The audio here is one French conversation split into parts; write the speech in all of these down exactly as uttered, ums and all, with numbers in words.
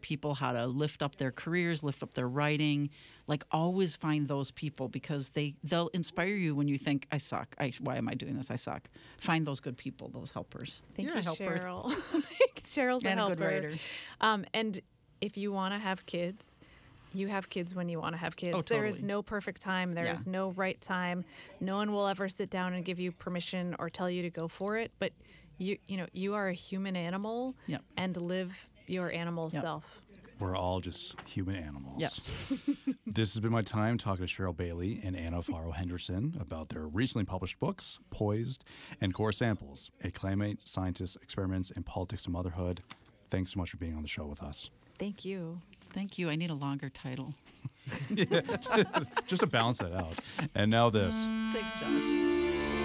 people how to lift up their careers, lift up their writing. Like, always find those people because they, they'll inspire you when you think, I suck. I, why am I doing this? I suck. Find those good people, those helpers. Thank You're you, a helper. Cheryl. Cheryl's a And a helper. good writer. Um, and if you want to have kids, you have kids when you want to have kids. Oh, There is totally. no perfect time. There Yeah. is no right time. No one will ever sit down and give you permission or tell you to go for it. But you, you know, you are a human animal, Yep. and live your animal Yep. self. We're all just human animals. Yes. This has been my time talking to Cheryl Bailey and Anna Faro Henderson about their recently published books, Poised and Core Samples, A Claymate, Scientists, Experiments, in Politics and Motherhood. Thanks so much for being on the show with us. Thank you. Thank you. I need a longer title. Just to balance that out. And now this. Thanks, Josh.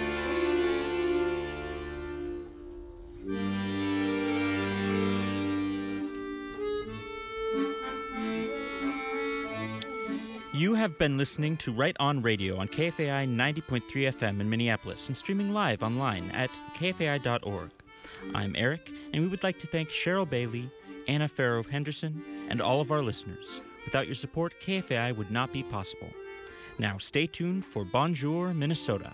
You have been listening to Right On Radio on K F A I ninety point three F M in Minneapolis and streaming live online at K F A I dot org. I'm Eric, and we would like to thank Cheryl Bailey, Anna Faro Henderson, and all of our listeners. Without your support, K F A I would not be possible. Now stay tuned for Bonjour, Minnesota.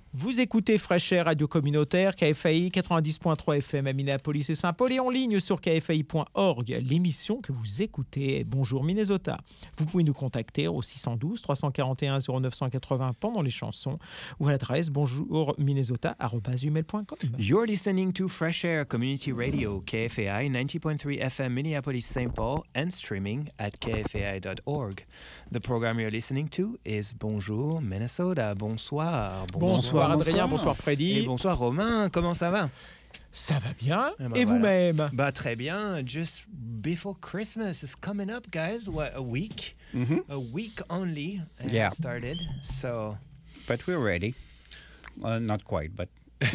Vous écoutez Fresh Air, radio communautaire, K F A I quatre-vingt-dix point trois F M à Minneapolis et Saint-Paul et en ligne sur k f a i point org. L'émission que vous écoutez est Bonjour Minnesota. Vous pouvez nous contacter au six un deux, trois quatre un, zéro neuf huit zéro pendant les chansons ou à l'adresse bonjourminnesota arobase gmail point com. You're listening to Fresh Air Community Radio, K F A I ninety point three F M Minneapolis Saint Paul and streaming at k f a i dot org. The program you're listening to is Bonjour Minnesota. Bonsoir. Bonsoir Adrien, bonsoir Freddy. Et bonsoir Romain, comment ça va? Ça va bien. Eh ben et voilà. vous-même? Bah très bien. Just before Christmas is coming up, guys. What, a week? Mm-hmm. A week only uh, Yeah. started. So But we're ready. Well, not quite, but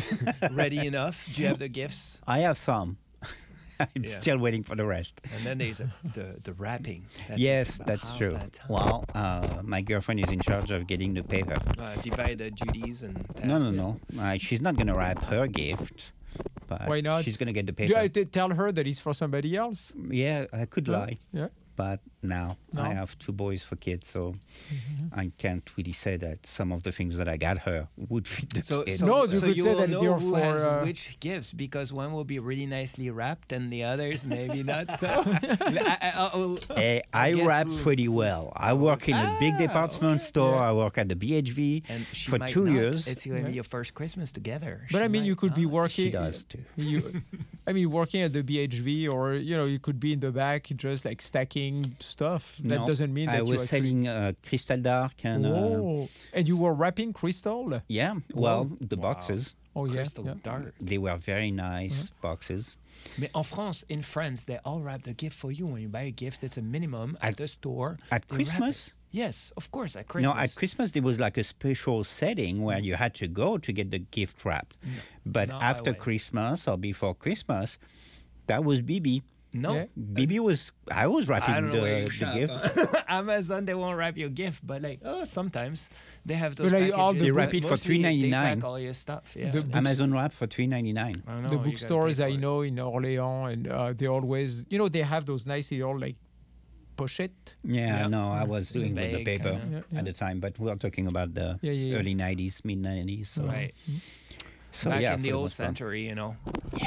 ready enough? Do you have the gifts? I have some. I'm Yeah. still waiting for the rest. And then there's a, the the wrapping. That Yes, takes about that's half true. that time. Well, uh, my girlfriend is in charge of getting the paper. Uh, divide the duties and tasks. No, no, no. Uh, she's not going to wrap her gift. But Why not? She's going to get the Do paper. I t- tell her that it's for somebody else? Yeah, I could Huh? lie. Yeah. But now No? I have two boys for kids, so I can't really say that some of the things that I got her would fit the So, kids. so, No, you so could you say will that know they're who for, has uh, which gifts because one will be really nicely wrapped and the others maybe not so. I, I, I'll- Eh, I guess wrap who- pretty well. I work in a big Ah, department okay. store. Yeah. I work at the B H V and she for might two not. years. It's going to Yeah. be your first Christmas together. But She I mean, you might could be not. working. She does too. You, I mean, working at the B H V, or you know, you could be in the back just like stacking stuff. That No, doesn't mean that I you was actually. selling uh, Crystal Dark and uh, Oh, and you were wrapping crystal. yeah, well, Wow. the Wow. boxes Oh yeah, Crystal yeah. Dark. they were very nice Uh-huh. boxes. Mais en France, in France, they all wrap the gift for you. When you buy a gift, it's a minimum at, At- the store. At they wrap it. Christmas, Yes, of course, at Christmas. no, at Christmas there was like a special setting where you had to go to get the gift wrapped. But Not after always. Christmas or before Christmas, that was B B. No. Yeah. B B was I was wrapping I don't know where the, you the shop. gift. huh? Amazon, they won't wrap your gift, but like, oh, sometimes they have those But like all packages. the They book- wrap it for Mostly three ninety They nine. pack all your stuff. Yeah. The books- Amazon wrap for three ninety nine. I don't know, The you gotta bookstores pay I for it. know in Orléans, and uh, they always, you know, they have those nice little like pochette. Yeah, Yeah. no, I was It's a doing with the bag paper kinda. Yeah, yeah. at the time, but we are talking about the Yeah, yeah, yeah. early nineties, mid nineties. So, Right. so Back yeah, in for the old most part. century, you know.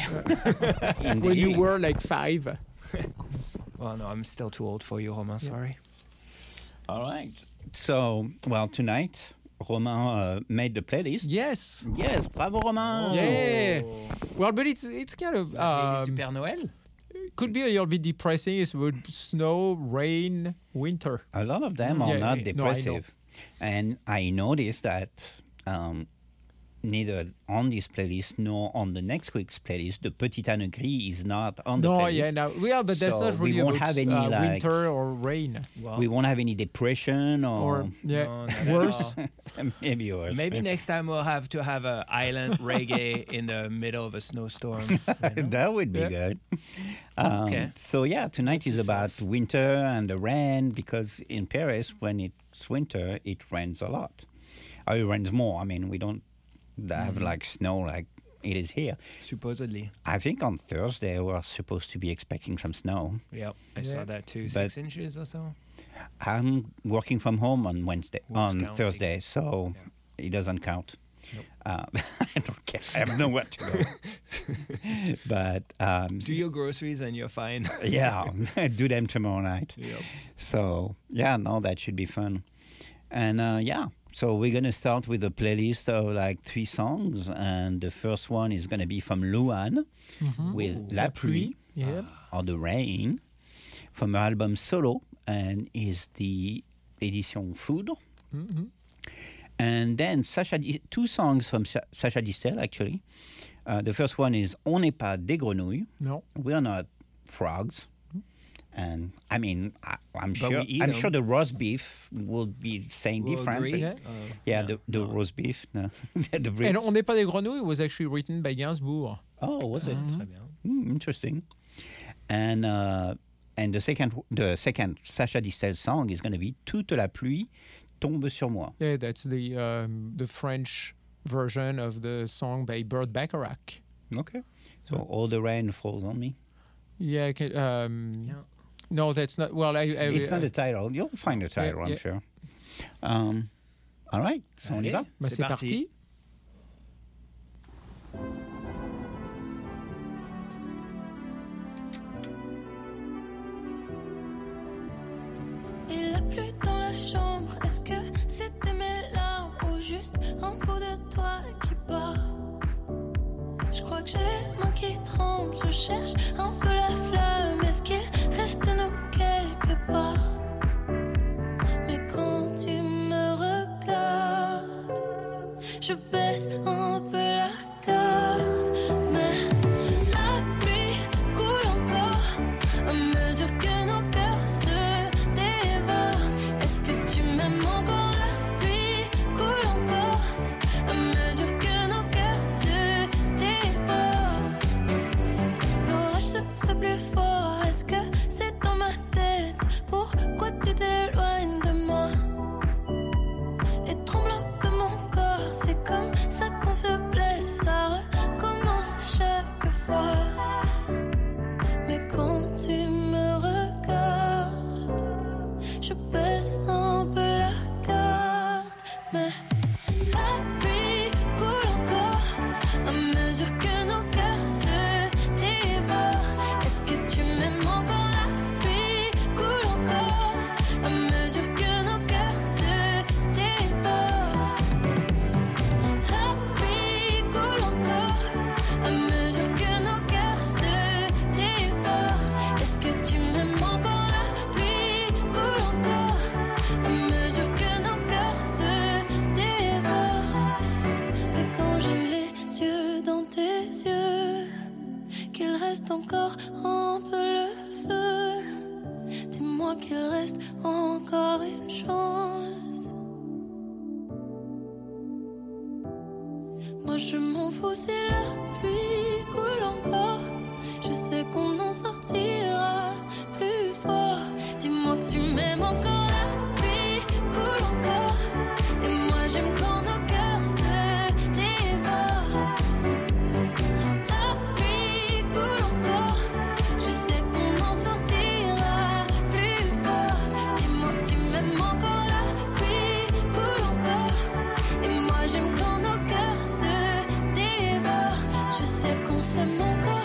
When you Indeed. were like five. Well, no, I'm still too old for you, Romain. Sorry. All right. So, well, tonight, Romain uh, made the playlist. Yes. Yes, bravo, Romain. Yeah. Well, but it's it's kind of Playlist du um, Père Noël. could be a little bit depressing. It's with snow, rain, winter. A lot of them are Yeah, not yeah. No, I know. depressive. And I noticed that um, neither on this playlist nor on the next week's playlist, the Petit Anne Gris is not on the No, playlist. yeah, no, yeah, but that's So not we really won't about have any, uh, like- winter or rain Well, We won't have any depression or, or yeah, no, not at worse. all. maybe worse. Maybe next time we'll have to have a island reggae in the middle of a snowstorm. you know? That would be Yeah. good. Um, Okay. So yeah, tonight is about yourself. winter and the rain because in Paris, when it's winter, it rains a lot. Or it rains more. I mean, we don't have like snow like it is here. Supposedly. I think on Thursday we're supposed to be expecting some snow. Yep, I Yeah. saw that too. But- Six inches or so. I'm working from home on Wednesday, Who's on counting? Thursday, so it doesn't count. Uh, I don't care. I have nowhere to go. but um, Do your groceries and you're fine. yeah, do them tomorrow night. Yep. So yeah, no, that should be fun. And uh, yeah, so we're gonna start with a playlist of like three songs, and the first one is gonna be from Luan with La Pluie Yeah. or the Rain from her album Solo, and is the edition Foudre. Mhm. And then Sacha, Di- two songs from Sa- Sacha Distel actually. Uh, the first one is On n'est pas des grenouilles. No. We are not frogs. And I mean, I, I'm But sure we eat I'm 'em. sure the roast beef will be saying We'll different. agree. but- Yeah. Uh, yeah, the, the no. roast beef. No. the And Brits. On n'est pas des grenouilles was actually written by Gainsbourg. Oh, was it? Très bien. Hmm, interesting. And uh, and the second the second Sacha Distel song is going to be Toute la pluie tombe sur moi. Yeah, that's the um, the French version of the song by Burt Bacharach. Okay. So all the rain falls on me. Yeah, I can, um, Yeah. no, that's not. Well, I, I, It's not I- the title. You'll find the title, I'm yeah. sure. Um, all right. So on y va. Bah, C'est c'est parti. parti. juste un bout de toi qui bat. Je crois que j'ai mon qui tremble, je cherche un peu la flamme. Est-ce qu'il reste nous quelque part? Mais quand tu me regardes, je baisse un peu la garde. Mais la pluie coule encore à mesure que nos cœurs se dévorent. Est-ce que tu m'aimes encore? La pluie coule encore à mesure que nos cœurs se dévorent. L'orage se fait plus fort. Est-ce que c'est dans ma tête? Pourquoi tu t'éloignes de moi? Et tremble un peu mon corps. C'est comme ça qu'on se blesse. Ça recommence chaque fois. Mais quand tu me regardes, je baisse un peu la garde. Mais la pluie coule encore à mesure que nos cœurs se dévorent. Est-ce que tu m'aimes encore? La pluie coule encore à mesure que nos cœurs se dévorent. La pluie coule encore à mesure que nos cœurs se dévorent. Est-ce que tu m'aimes encore? La pluie coule encore à mesure que nos cœurs se dévorent. Mais quand j'ai les yeux dans tes yeux, qu'il reste encore un peu le feu, dis-moi qu'il reste encore une chance. Moi je m'en fous si la pluie coule encore. Je sais qu'on en sortira plus fort. Dis-moi que tu m'aimes encore. La pluie coule encore. Et moi j'aime quand nos cœurs se dévorent. La pluie coule encore. Je sais qu'on en sortira plus fort. Dis-moi que tu m'aimes encore. La pluie coule encore. Et moi j'aime quand nos cœurs se dévorent. Je sais qu'on s'aime encore.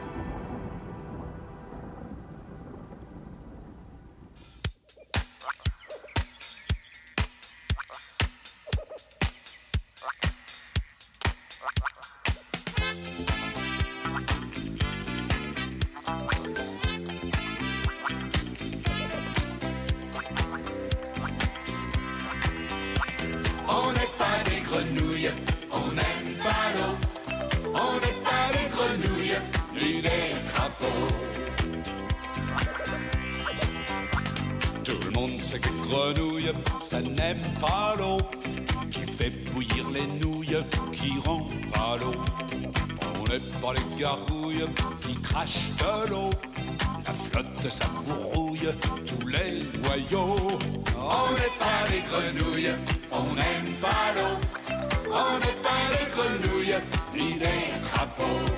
On n'est pas des grenouilles, on n'aime pas l'eau. On n'est pas des grenouilles, ni des crapauds. Tout le monde sait que grenouille, ça n'aime pas l'eau. Qui fait bouillir les nouilles, qui rend pas l'eau. On n'est pas les gargouilles qui crachent de l'eau. La flotte, ça vous rouille tous les noyaux. On n'est pas des grenouilles, on n'aime pas l'eau. On n'est pas des grenouilles, ni des crapauds.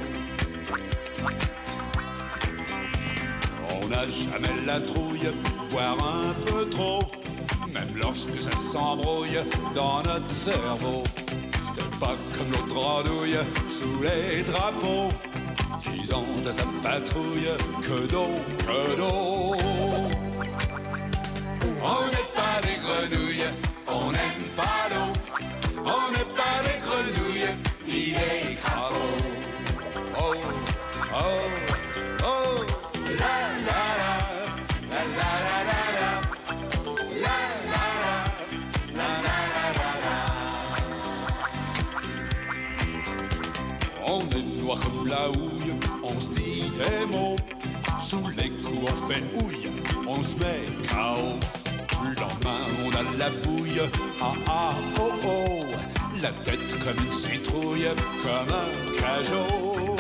On n'a jamais la trouille, boire un peu trop. Même lorsque ça s'embrouille dans notre cerveau. C'est pas comme l'autre andouille sous les drapeaux, disant à sa patrouille que d'eau, que d'eau. On n'est pas des grenouilles, on n'aime pas l'eau. On n'est pas des grenouilles, ni des crapauds. Oh, oh, oh, la la la, la la la la la, la la la, la la la la. On est noir comme la houille, on se dit des mots. Sous les coups on fait houille, on se met K O. Le lendemain on a la bouille, ah ah oh oh. La tête comme une citrouille, comme un cajot.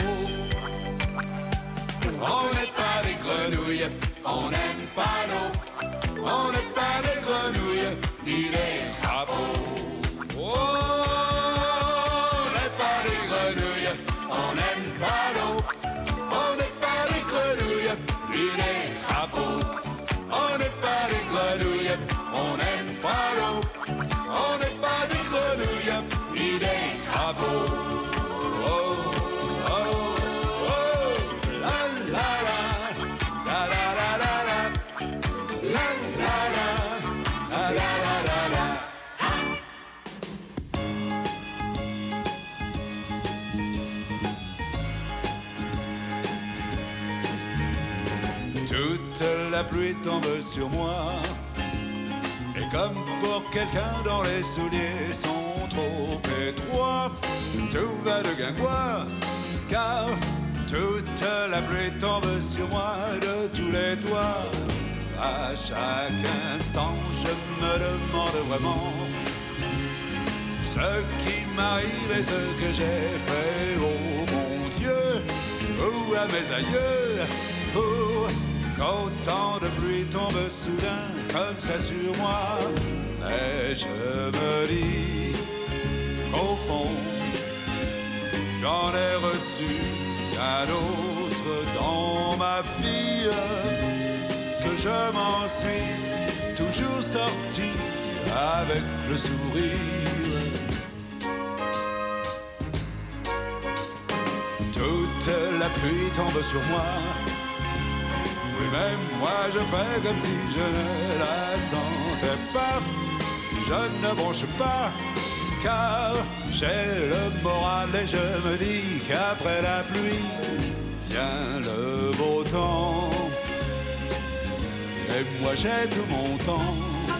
On n'est pas des grenouilles, on n'aime pas l'eau. On n'est pas des grenouilles, ni des crapauds. Oh, on n'est pas des grenouilles, on n'aime pas l'eau. On n'est pas des grenouilles, ni des crapauds. On n'est pas des grenouilles, on n'aime pas l'eau. On n'est pas des grenouilles, ni des crapauds. Oh, oh, oh, la la la, la la la la la, la la la, la la la la la. la pluie tombe sur moi. Et comme pour quelqu'un dont les souliers sont trop étroits, tout va de guingois, car toute la pluie tombe sur moi de tous les toits. À chaque instant, je me demande vraiment ce qui m'arrive et ce que j'ai fait. Oh mon Dieu, ou à mes aïeux, ou qu'autant de pluie tombe soudain comme ça sur moi. Mais je me dis qu'au fond, j'en ai reçu à d'autres dans ma vie, que je m'en suis toujours sorti avec le sourire. Toute la pluie tombe sur moi. Oui, même moi je fais comme si je ne la sentais pas. Je ne bronche pas, car j'ai le moral et je me dis qu'après la pluie vient le beau temps. Et moi j'ai tout mon temps.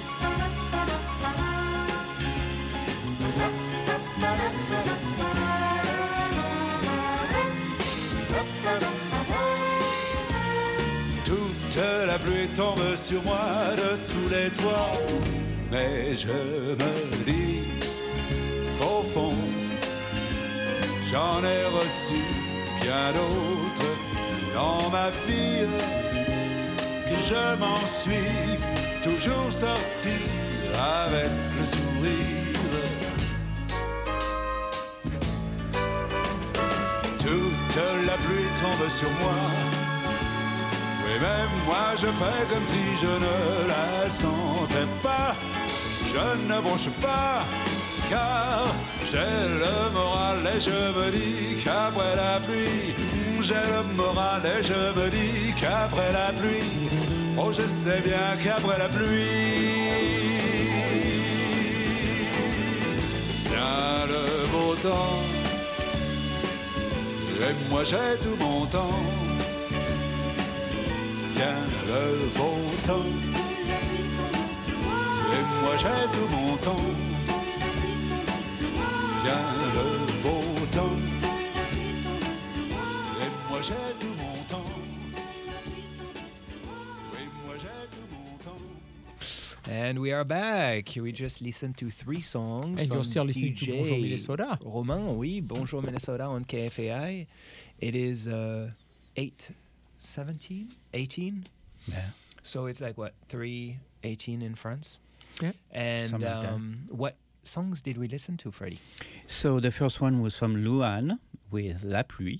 Toute la pluie tombe sur moi de tous les toits. Mais je me dis qu'au fond, j'en ai reçu bien d'autres dans ma vie, que je m'en suis toujours sorti avec le sourire. Toute la pluie tombe sur moi. Oui, même moi je fais comme si je ne la sentais pas. Je ne bronche pas, car j'ai le moral et je me dis qu'après la pluie, j'ai le moral et je me dis qu'après la pluie, oh je sais bien qu'après la pluie, vient le beau temps. Et moi j'ai tout mon temps. Vient le beau temps. Et moi j'ai tout mon temps. Vient le beau temps. Et moi j'ai tout mon temps. Et moi j'ai tout mon temps. And we are back. We just listened to three songs. And from you're still listening D J to Bonjour Minnesota. Romain, oui, Bonjour Minnesota on K F A I. It is uh, eight seventeen, eighteen. Yeah. So it's like what, three eighteen in France? Yeah. And Something like that. um, what songs did we listen to, Freddie? So the first one was from Louane with La Pluie.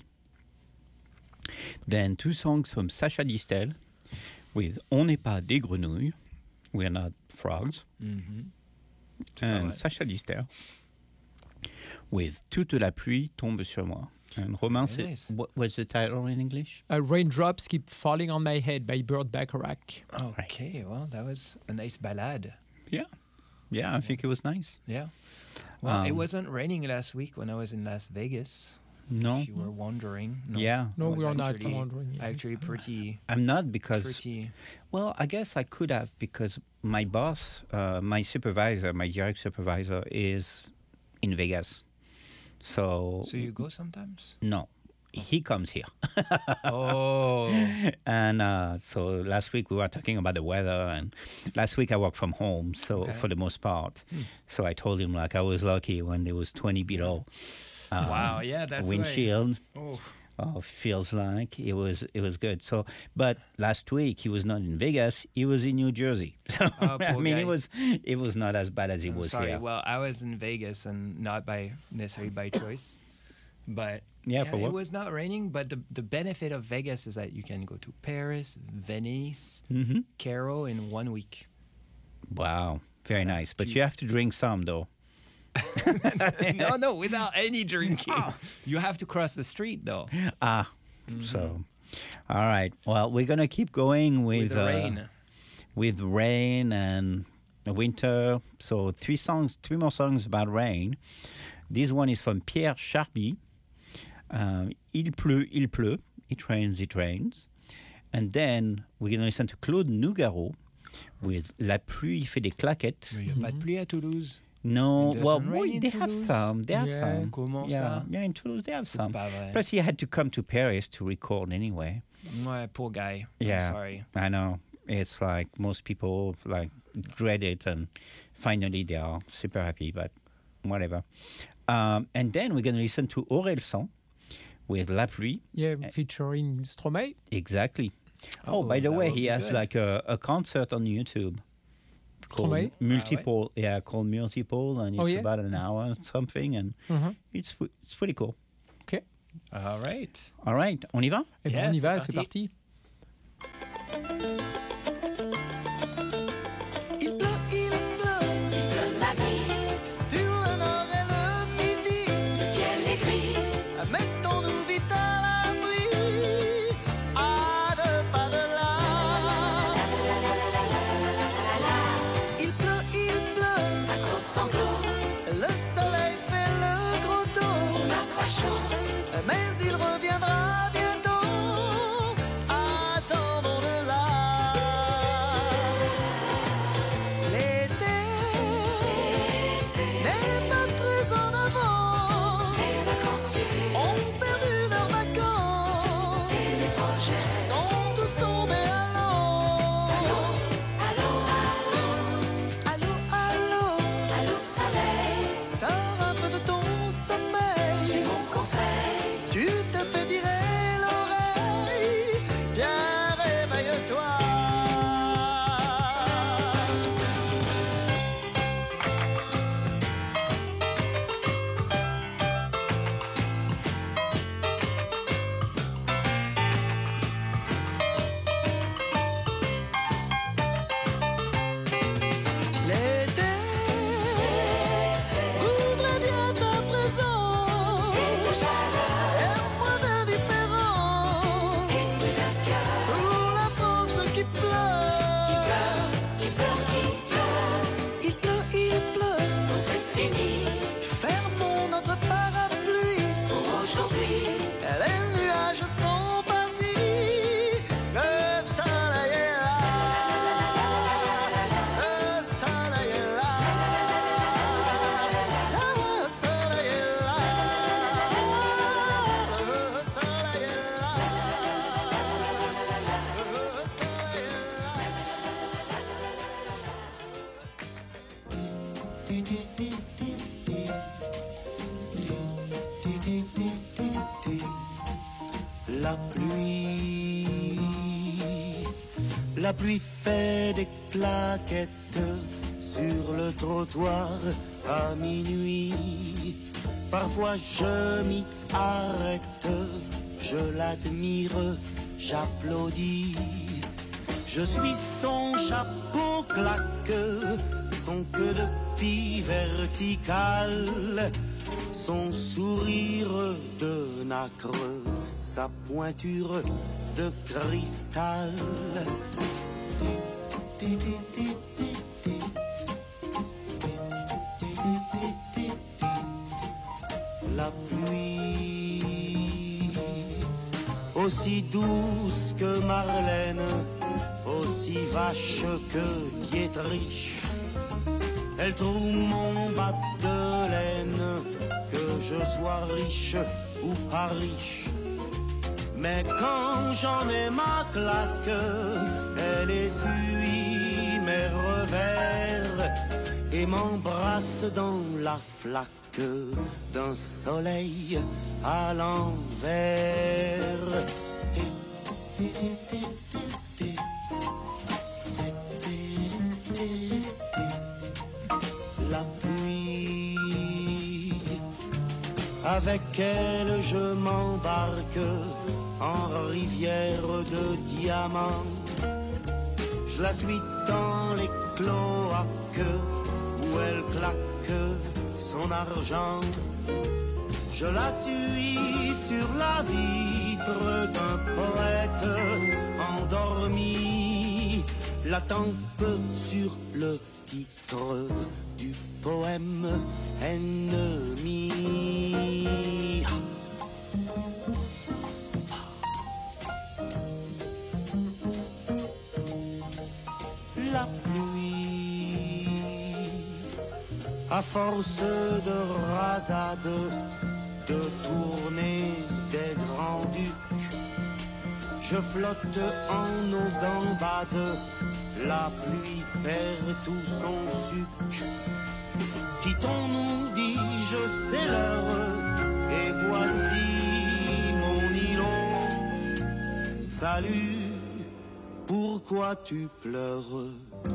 Then two songs from Sacha Distel with On n'est pas des grenouilles. We're not frogs. Mm-hmm. And right. Sacha Distel with Toute la pluie tombe sur moi. And Romain, Very c'est- nice. what was the title in English? Uh, Raindrops Keep Falling on My Head by Burt Bacharach. Okay, well, that was a nice ballad. Yeah. Yeah, I think it was nice. Yeah. Well, it Um, wasn't raining last week when I was in Las Vegas. No. If you were wondering. No. Yeah. No, I was we are not actually- wondering. Actually, pretty, I'm not because, pretty. well, I guess I could have because my boss, uh, my supervisor, my direct supervisor is in Vegas. So, So you go sometimes? no, he comes here. Oh. And uh, so last week we were talking about the weather, and last week I worked from home, so Okay. for the most part. So I told him like I was lucky when it was twenty below. Uh, Wow, yeah, that's right. windshield. Oh. Uh, feels like it was it was good. So, but last week he was not in Vegas; he was in New Jersey. So Oh, I poor mean, guy. it was it was not as bad as it I'm was sorry. here. Well, I was in Vegas and not by necessarily by choice, but Yeah, for it work. was not raining. But the the benefit of Vegas is that you can go to Paris, Venice, hmm Caro in one week. Wow, very nice. But Gee. you have to drink some though. no, no, without any drinking. You have to cross the street though. Ah, so all right. Well, we're gonna keep going with, With the uh, rain. with rain and winter. So three songs, three more songs about rain. This one is from Pierre Charby. Um, il pleut, il pleut. It rains, it rains. and then we're going to listen to Claude Nougaro with La pluie fait des claquettes. Mais il n'y a pas de pluie à Toulouse. No, It well, doesn't boy, rain in they have Toulouse? some. They have Yeah, some. comment yeah, ça? Yeah, in Toulouse they have some. Pas vrai. Plus, he had to come to Paris to record anyway. Ouais, poor guy. Yeah, I'm sorry. I know. It's like most people like dread it, and finally they are super happy. But whatever. Um, and then we're going to listen to Orelsan with La pluie. Yeah, featuring Stromae. Exactly. Oh, Oh, by the that way, would he be has good. like a, a concert on YouTube. Called Stromae? Multiple, yeah, called Multiple, and it's Oh, yeah? about an hour or something, and Mhm. it's fu- it's pretty cool. All right. All right, on y va? Eh bien, Yeah, on y c'est va, parti. c'est parti. Il pleut, il pleut, il pleut la nuit. Sur le nord et le midi, le ciel est gris. Mettons-nous vite à l'abri, à deux pas de là. Il pleut, il pleut, un gros sanglot. Le soleil fait le gros dos. On n'a pas chaud, mais il reviendra bientôt. Attendons-le là. L'été n'est pas très en avant. Les vacanciers ont perdu leurs vacances. Et les projets sont tous tombés à l'eau. Allô, allô, allô, allô, allô, soleil. Sors un peu de ton sommeil. Suis mon conseil. Tu te fais tirer l'oreille. Viens, réveille-toi. L'été voudrait bien ta présence. Et moins d'indifférence. Pour la France qui pleure. Il pleut, il pleut. C'est fini. Fermons notre parapluie. Pour aujourd'hui. Les nuages sont partis. Le soleil est là. Le soleil est là. Le soleil est là. Le soleil est là. Le soleil est là. La pluie, la pluie fait des claquettes sur le trottoir à minuit. Parfois je m'y arrête, je l'admire, j'applaudis. Je suis son chapeau claque, son queue de pie verticale, son sourire de nacre, sa pointure de cristal. La pluie, aussi douce que Marlène, aussi vache que Dietrich, elle trouve mon bas de laine, que je sois riche ou pas riche. Mais quand j'en ai ma claque, elle essuie mes revers et m'embrasse dans la flaque d'un soleil à l'envers. La pluie, avec elle je m'embarque en rivière de diamants. Je la suis dans les cloaques où elle claque son argent. Je la suis sur la vitre d'un poète endormi, la tempe sur le titre du poème ennemi. force de rasade, de tournée des grands-ducs, je flotte en eau gambade, la pluie perd tout son suc. Quittons-nous, dis-je, c'est l'heure, et voici mon îlot. Salut, pourquoi tu pleures?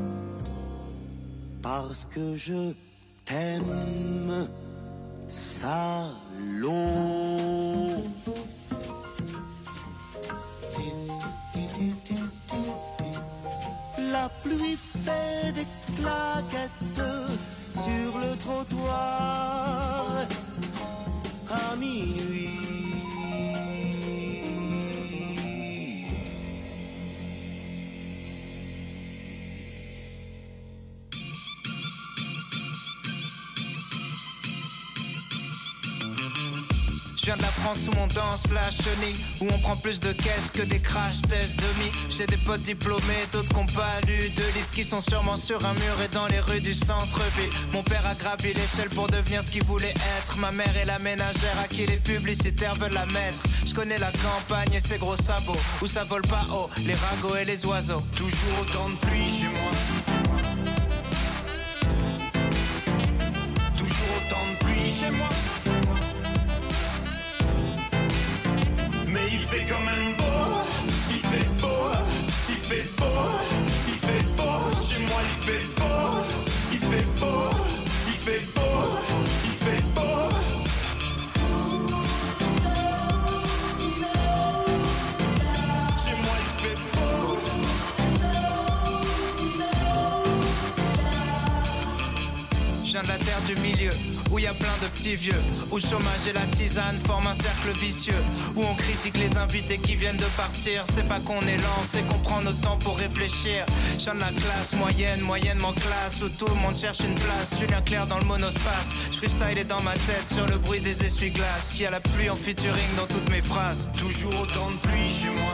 Parce que je t'aime, salaud. La pluie fait des claquettes sur le trottoir à minuit. Je viens de la France où on danse la chenille, où on prend plus de caisses que des crash tests demi. J'ai des potes diplômés, d'autres qui n'ont pas lu de livres, qui sont sûrement sur un mur et dans les rues du centre-ville. Mon père a gravi l'échelle pour devenir ce qu'il voulait être. Ma mère est la ménagère à qui les publicitaires veulent la mettre. Je connais la campagne et ses gros sabots, où ça vole pas haut, les ragots et les oiseaux. Toujours autant de pluie chez moi. Toujours autant de pluie chez moi. Mais il fait quand même beau, il fait beau, il fait beau, il fait beau. Chez moi il fait beau, il fait beau, il fait beau, il fait beau. Chez moi il fait beau. Je viens de la terre du milieu, où y a plein de petits vieux, où le chômage et la tisane forment un cercle vicieux, où on critique les invités qui viennent de partir. C'est pas qu'on est lent, c'est qu'on prend notre temps pour réfléchir. Je viens de la classe moyenne, moyennement classe, où tout le monde cherche une place. Julien Clerc dans le monospace, je freestyle dans ma tête sur le bruit des essuie-glaces. Y a la pluie en featuring dans toutes mes phrases. Toujours autant de pluie chez moi.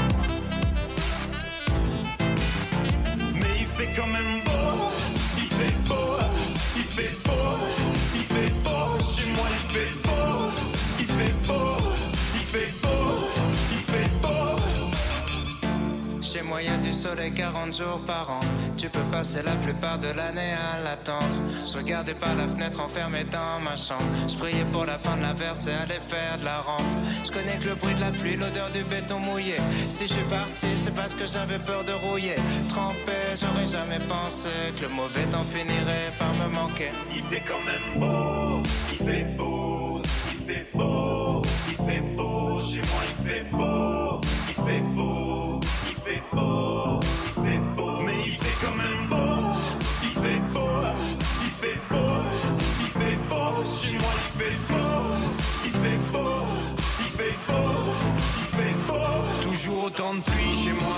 Mais il fait quand même beau, il fait beau, il fait beau, il fait beau. Chez moi il fait beau, il fait beau, il fait beau, il fait beau. Chez moi y a du soleil quarante jours par an. Tu peux passer la plupart de l'année à l'attendre. Je regardais par la fenêtre enfermé dans ma chambre. Je priais pour la fin de la verse et aller faire de la rampe. Je connais que le bruit de la pluie, l'odeur du béton mouillé. Si je suis parti, c'est parce que j'avais peur de rouiller. Trempé, j'aurais jamais pensé que le mauvais temps finirait par me manquer. Il fait quand même beau, il fait beau, il fait beau, il fait beau. Chez moi il fait beau, il fait beau, il fait beau, il fait beau. Mais il fait quand même beau, il fait beau, il fait beau, il fait beau. Chez moi il fait beau, il fait beau, il fait beau, il fait beau. Toujours autant de pluie chez moi.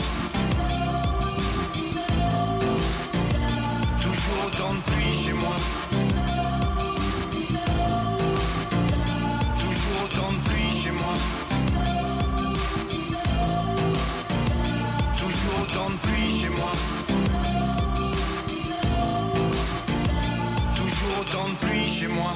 Toujours autant de pluie chez moi. Toujours autant de pluie chez moi. Toujours autant de pluie chez moi. Toujours autant de pluie chez moi.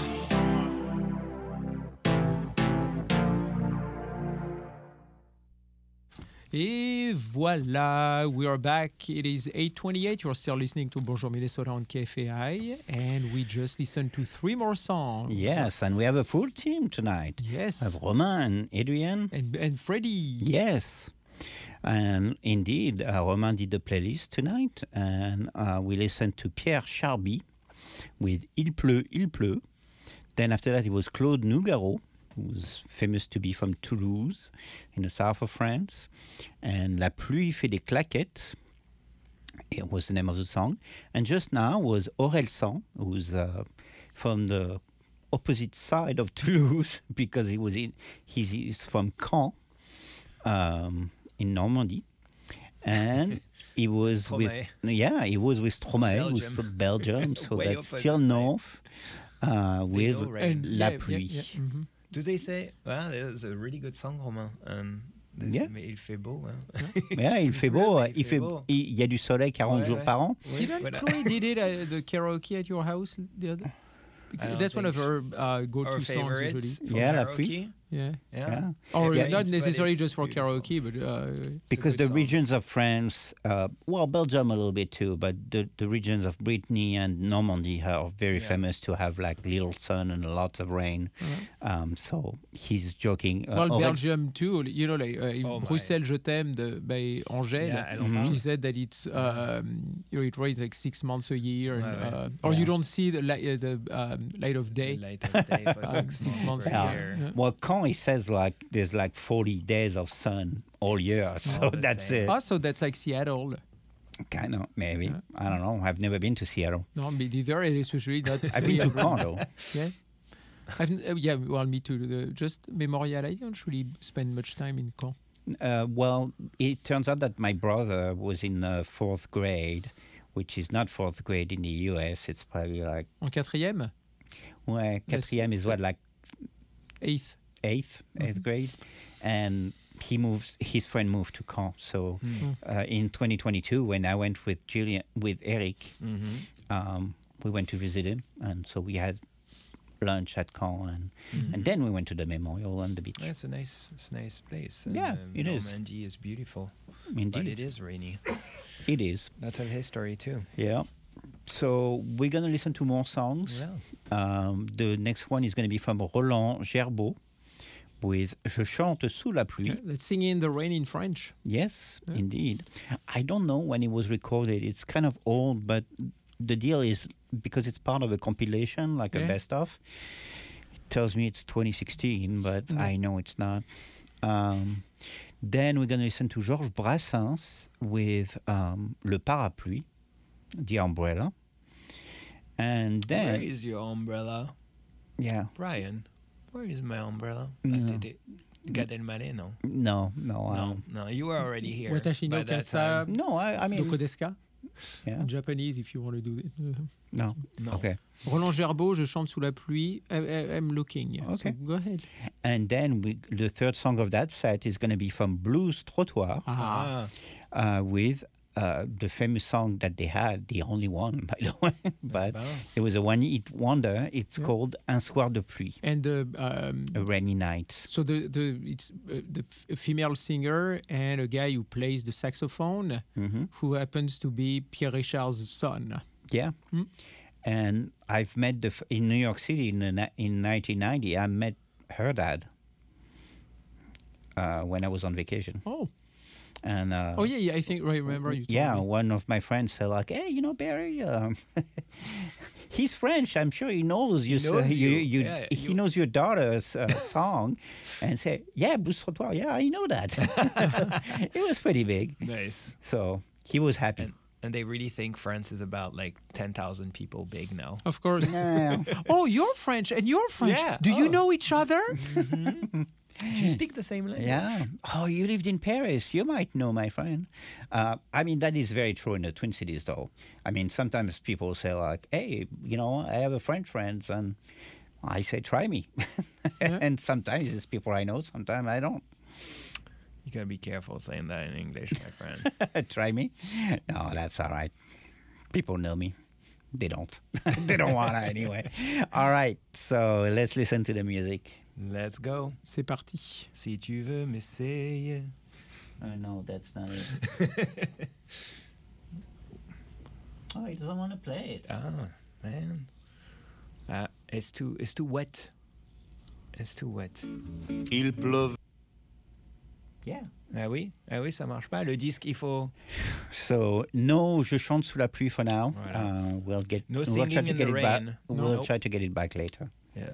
Et voilà, we are back. It is eight twenty-eight. You're still listening to Bonjour Minnesota on K F A I, and we just listened to three more songs. Yes, and we have a full team tonight. Yes. We have Romain and Adrian. And, and Freddie. Yes. And indeed, uh, Romain did the playlist tonight, and uh, we listened to Pierre Charby with Il pleut, il pleut. Then after that, it was Claude Nougaro, who's famous to be from Toulouse, in the south of France. And La pluie fait des claquettes, it was the name of the song. And just now was Orelsan, who's uh, from the opposite side of Toulouse, because he was in, he's, he's from Caen, um, in Normandy. And he was Stromae. with, yeah, he was with Stromae, Belgium. who's from Belgium, so Way that's opposite still side. north, uh, with know, right? And La yeah, pluie. yeah, yeah, mhm. Do they say, well, it was a really good song, Romain. Um, they Yeah. say, mais il fait beau. Hein. Yeah, il fait pleut, beau, mais il, fait, beau. il y a du soleil quarante Ouais, jours ouais. par an. Oui, Didn't voilà. Chloe did it at the karaoke at your house the other? Because don't that's one of think her uh, go-to Our songs favorites usually. from Yeah, La karaoke. Pluie. Yeah. Yeah. Yeah. Or Yeah, not it's- but necessarily it's just for beautiful. karaoke, but uh, it's a Because good the song. regions of France, uh, well, Belgium a little bit too, but the, the regions of Brittany and Normandy are very Yeah. famous to have like little sun and lots of rain. Um, so he's joking. Uh, Well, Aurel- Belgium too. You know, like uh, in Oh my. Bruxelles, je t'aime de by Angèle. Yeah, elle en parle. She said that it's um, you know it rains like six months a year, and, Ouais, ouais. uh, or Yeah. you don't see the light, uh, the um, light of day. The light of day for Uh, six, six months per a Yeah. year. year. Yeah. Well, Caen, he says like there's like forty days of sun all year, so all the that's same. it. Ah, so that's like Seattle. Kind of, maybe. Yeah. I don't know. I've never been to Seattle. No, me neither, and especially not. I've been to Caen though. Yeah. I've, uh, yeah, well, me too. The, just Memorial. I don't really spend much time in Caen. Uh, well, it turns out that my brother was in uh, fourth grade, which is not fourth grade in the U S. It's probably like, En quatrième, ouais, quatrième is what, like eighth. eighth, eighth grade, and he moved. His friend moved to Caen. So uh, in twenty twenty-two, when I went with Julian, with Eric, Mhm. um, we went to visit him, and so we had lunch at Caen, and and then we went to the memorial on the beach. That's a nice, it's a nice place. And, Yeah, um, it is. Normandy is beautiful, but Indeed, it is rainy. it is. That's a history too. Yeah. So we're gonna listen to more songs. Yeah. Um, the next one is gonna be from Roland Gerbeau with Je chante sous la pluie. Yeah, let's sing in the rain in French. Yes, indeed. I don't know when it was recorded. It's kind of old, but the deal is because it's part of a compilation, like Yeah. a best of. It tells me it's twenty sixteen, but Mm. I know it's not. Um, then we're going to listen to Georges Brassens with um, Le Parapluie, the umbrella. And Where then, is your umbrella, yeah, Brian? Where is my umbrella? No. Ah, t'étais- Gad Elmaleh, no. no, no, No, um, no, you were already here. Watashi no by that kasa time. no. I, I mean, doko desu ka? yeah, In Japanese, if you want to do it. Uh, no. No. Okay. Roland Gerbeau, Je chante sous la pluie. I, I, I'm looking. Yeah. Okay. So go ahead. And then we, the third song of that set is going to be from Blues Trottoir. Ah. Ah, uh, with uh, the famous song that they had, the only one, by the way, but bah. it was a one-hit wonder. It's Yeah. called Un soir de pluie, And the um, a rainy night. so the the it's uh, the f- a female singer and a guy who plays the saxophone, hmm who happens to be Pierre Richard's son. Yeah. Hmm. And I've met the f- in New York City in the, ni- in nineteen ninety. I met her dad uh, when I was on vacation, Oh, and uh, oh yeah, yeah. I think I remember you. Told yeah, me. one of my friends said like, "Hey, you know Barry? Um, he's French. I'm sure he knows you. knows uh, you, you. you- Yeah, he you- knows your daughter's uh, song." And say, "Yeah, Blues Trottoir. Yeah, I know that." It was pretty big, Nice. so he was happy. And and they really think France is about like ten thousand people big now. Of course. Yeah. Oh, you're French and you're French. Yeah. Do you Oh. know each other? Do you speak the same language? Yeah. Oh, you lived in Paris. You might know my friend. Uh, I mean, that is very true in the Twin Cities, though. I mean, sometimes people say like, "Hey, you know, I have a French friend," and I say, "Try me." Yeah. And sometimes it's people I know, sometimes I don't. You gotta be careful saying that in English, my friend. Try me? No, that's all right. People know me. They don't. They don't want to anyway. All right. So let's listen to the music. Let's go. C'est parti. Si tu veux m'essayer. Oh, no, that's not it. Oh, he doesn't want to play it. Ah, man. Uh, it's too, it's too wet. It's too wet. Il pleuve. Yeah. Ah oui, ah oui, ça marche pas. Le disque, il faut. So no, je chante sous la pluie for now. Voilà. Uh, we'll get. No we'll try singing to in get the it back. rain. We'll Nope. try to get it back later. Yeah.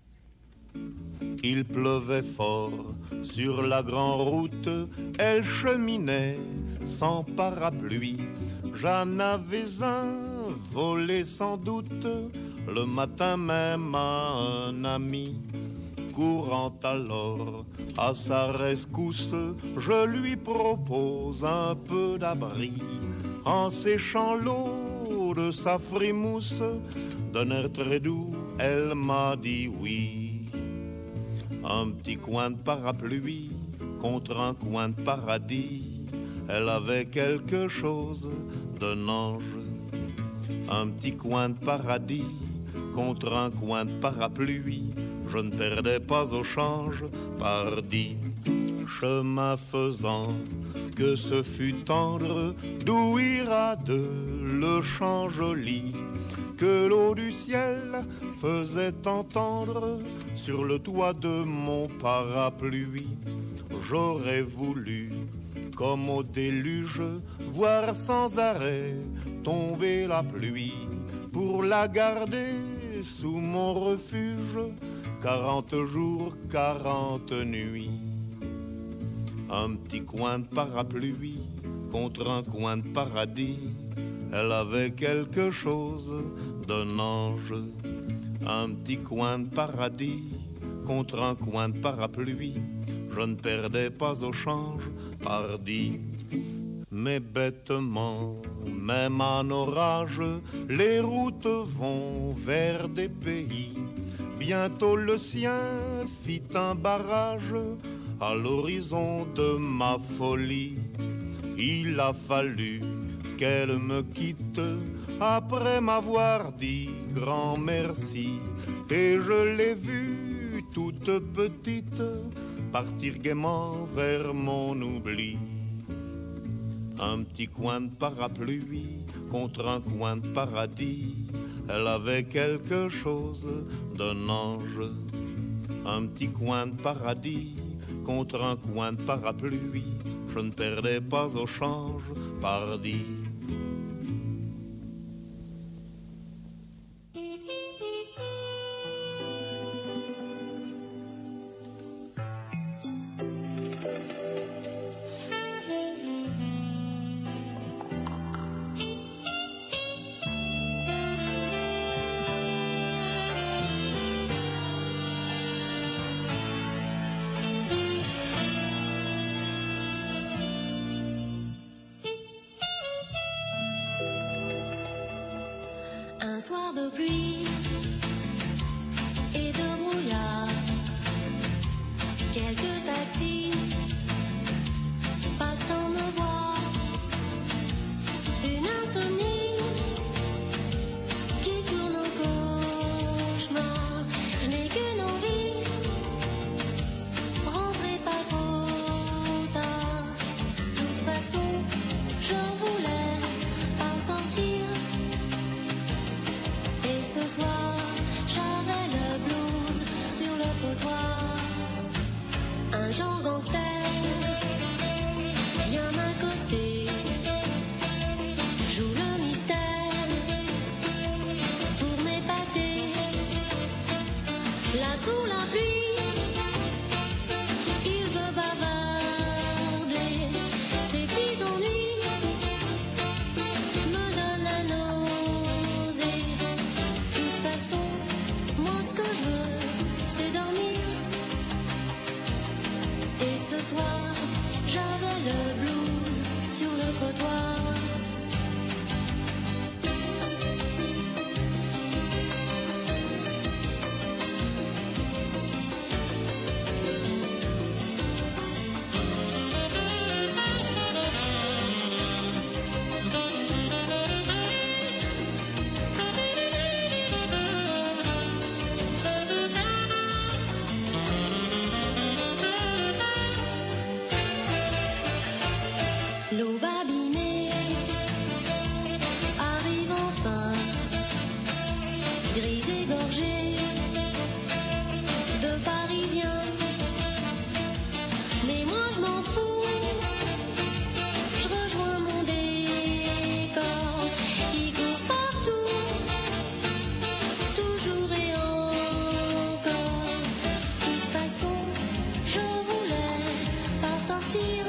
Il pleuvait fort sur la grande route, elle cheminait sans parapluie. J'en avais un volé sans doute, le matin même à un ami. Courant alors à sa rescousse, je lui propose un peu d'abri. En séchant l'eau de sa frimousse, d'un air très doux, elle m'a dit oui. Un petit coin de parapluie contre un coin de paradis. Elle avait quelque chose d'un ange. Un petit coin de paradis contre un coin de parapluie. Je ne perdais pas au change, pardi. Chemin faisant, que ce fut tendre, d'ouïr de le champ joli, que l'eau du ciel faisait entendre sur le toit de mon parapluie. J'aurais voulu, comme au déluge, voir sans arrêt tomber la pluie pour la garder sous mon refuge, quarante jours, quarante nuits. Un petit coin de parapluie contre un coin de paradis, elle avait quelque chose d'un ange. Un petit coin de paradis contre un coin de parapluie, je ne perdais pas au change, pardi. Mais bêtement, même en orage, les routes vont vers des pays. Bientôt le sien fit un barrage à l'horizon de ma folie. Il a fallu qu'elle me quitte après m'avoir dit grand merci. Et je l'ai vue toute petite partir gaiement vers mon oubli. Un petit coin de parapluie contre un coin de paradis, elle avait quelque chose d'un ange. Un petit coin de paradis contre un coin de parapluie, je ne perdais pas au change, pardi. Un soir de pluie et de brouillard, quelques taxis passant me voir, une insomnie qui tourne en cauchemar. Je n'ai qu'une envie, rentrez pas trop tard. De toute façon, je voulais pas sortir. Et ce soir, j'avais le blues sur le trottoir. Un genre gangster vient m'accoster, joue le mystère pour m'épater. Là sous la pluie, il veut bavarder. Ses petits ennuis me donnent la nausée. De toute façon, moi ce que je veux, c'est dormir. Et ce soir, j'avais le blues sur le trottoir. L'eau babinée arrive enfin, grise et gorgée de Parisiens. Mais moi je m'en fous, je rejoins mon décor. Il court partout, toujours et encore. De toute façon, je voulais pas sortir.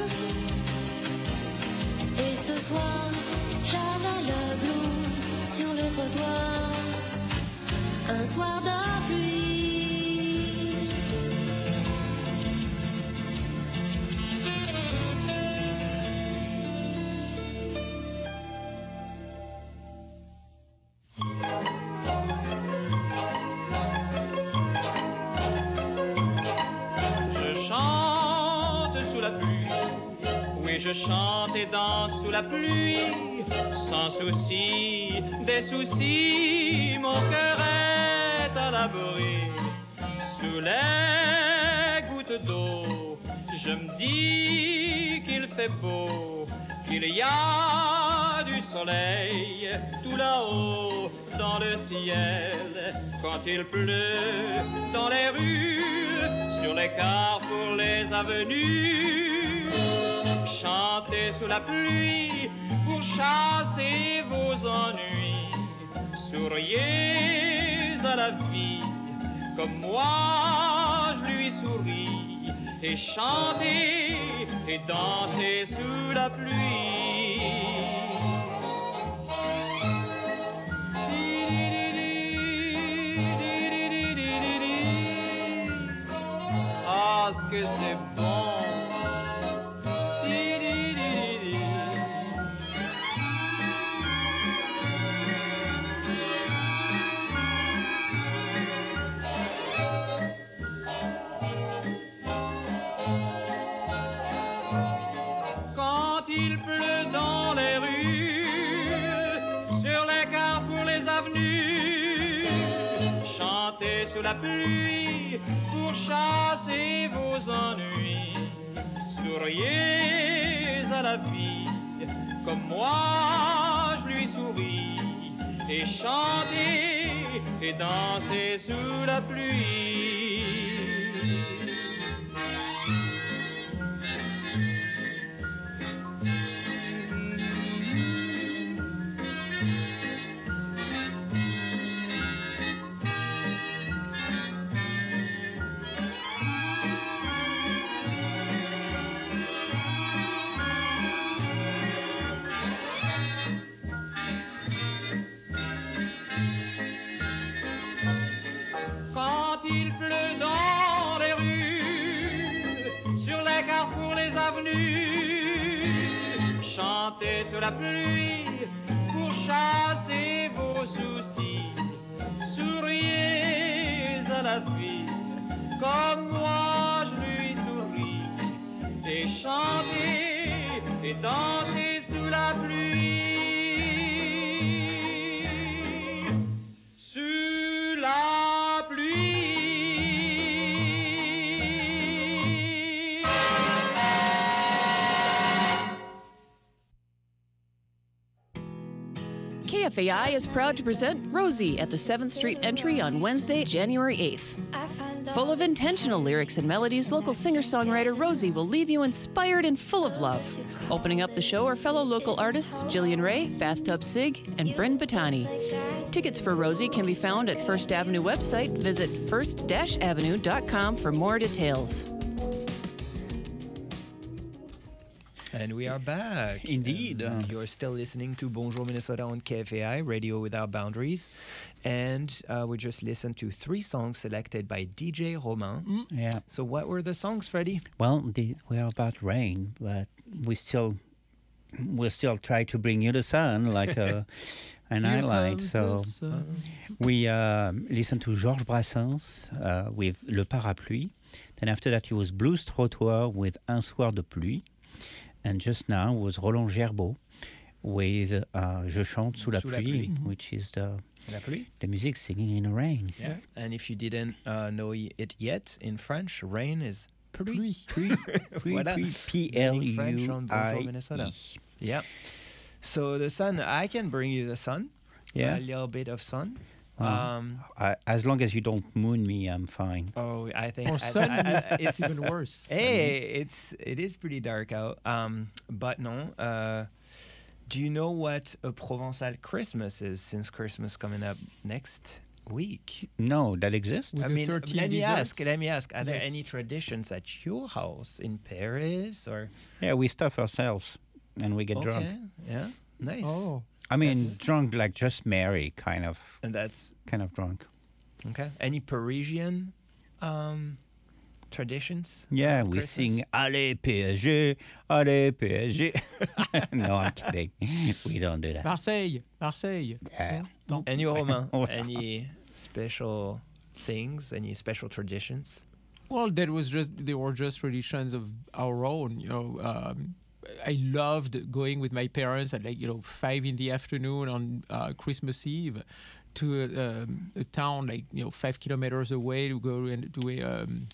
Et ce soir, j'avais le blues sur le trottoir. Un soir de pluie. Je chante sous la pluie. Oui, je chante et danse sous la pluie, sans souci des soucis, mon cœur est à l'abri sous les gouttes d'eau. Je me dis qu'il fait beau, qu'il y a du soleil tout là-haut dans le ciel. Quand il pleut dans les rues, sur les carrefours, les avenues, chantez sous la pluie pour chasser vos ennuis. Souriez à la vie comme moi je lui souris, et chantez et dansez sous la pluie. Ah, ce que c'est bon. Il pleut dans les rues, sur les carrefours, les avenues, chantez sous la pluie pour chasser vos ennuis. Souriez à la vie comme moi je lui souris, et chantez et dansez sous la pluie. Il pleut dans les rues, sur les carrefours, les avenues, chantez sous la pluie pour chasser vos soucis. Souriez à la vie comme moi je lui souris, et chantez et dansez sous la pluie. Sous la pluie. K F A I is proud to present Rosie at the seventh Street Entry on Wednesday, January eighth. Full of intentional lyrics and melodies, local singer-songwriter Rosie will leave you inspired and full of love. Opening up the show are fellow local artists Jillian Ray, Bathtub Sig, and Bryn Batani. Tickets for Rosie can be found at First Avenue website. Visit first dash avenue dot com for more details. And we are back. Indeed. Um, you're still listening to Bonjour Minnesota on K F A I, Radio Without Boundaries. And uh, we just listened to three songs selected by D J Romain. Mm. Yeah. So what were the songs, Freddie? Well, they were about rain, but we still we still try to bring you the sun like a, an Here highlight. comes So the sun. we uh, listened to Georges Brassens uh, with Le Parapluie. Then after that, it was Blues Trottoir with Un Soir de Pluie. And just now was Roland Gerbeau with uh, Je chante sous la Sous la pluie, pluie. which is the La pluie. the music singing in the rain. Yeah. And if you didn't uh, know it yet, in French, rain is pluie. Pluie. Pluie, Voilà. pluie, P L Meaning French U on Bonjour I Minnesota. E. Yeah. So the sun, I can bring you the sun. Yeah. A little bit of sun. Uh, Um, I, as long as you don't moon me, I'm fine. Oh, I think Or I- sun, I- I- it's even worse. Hey, it's it is pretty dark out. Um, but no. Uh, do you know what a Provençal Christmas is? Since Christmas coming up next week. No, that exists. With I the mean, thirteen let me desserts? ask. Let me ask. Are there Yes. any traditions at your house in Paris or? Yeah, we stuff ourselves and we get okay. drunk. Yeah. Nice. Oh. I mean, That's- drunk like just merry, kind of, And that's kind of drunk. okay. Any Parisian um, traditions? Yeah, on we Christmas? sing Allez P S G, Allez P S G. No, I'm kidding. We don't do that. Marseille, Marseille. Yeah. No. And you, Romain, Oh. any special things? Any special traditions? Well, there was just there were just traditions of our own. You know, um, I loved going with my parents at like you know five in the afternoon on uh, Christmas Eve to a, um, a town like you know five kilometers away to go and do a um,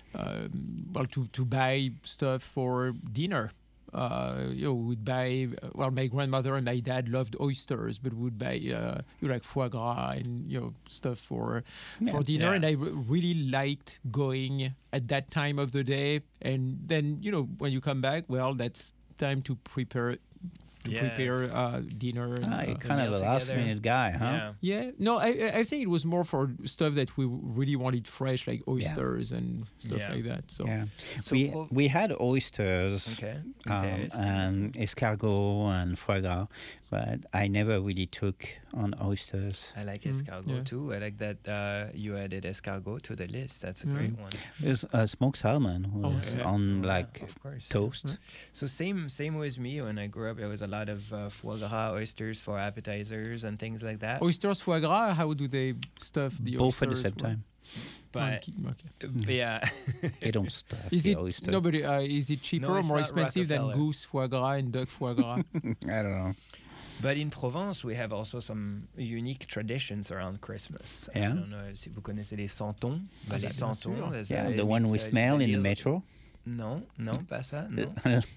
um, well to to buy stuff for dinner. Uh, you know, would buy. Well, my grandmother and my dad loved oysters, but would buy uh, you know, like foie gras and you know stuff for Yeah. for dinner. Yeah. And I re- really liked going at that time of the day. And then you know when you come back, well, that's time to prepare to Yes. prepare uh, dinner. And, Ah, you're uh, kind of a last minute guy, huh? Yeah. yeah, no, I I think it was more for stuff that we really wanted fresh, like oysters and stuff Yeah. like that. So Yeah, So we pro- we had oysters, Okay. um, Okay. and escargot and foie gras, but I never really took on oysters. I like Mm, escargot yeah. too. I like that uh, you added escargot to the list. That's a Yeah. great one. There's uh, smoked salmon was Oh, yeah. on Yeah, like of course. toast. So same same with me. When I grew up, there was a lot of uh, foie gras, oysters for appetizers and things like that. oysters, foie gras. How do they stuff the Both at oysters? the same time. But Okay, okay. uh, yeah, They don't stuff Is the it oyster. no? But uh, is it cheaper No, or it's more not expensive than Rockefeller. goose foie gras and duck foie gras? I don't know. but in Provence, we have also some unique traditions around Christmas. I Yeah. don't know si vous connaissez les santons. Ah, Bah, les bah, bien santons, sûr. there's Yeah, a- the one we it's a smell in the little- metro. Non, non, pas ça. Non.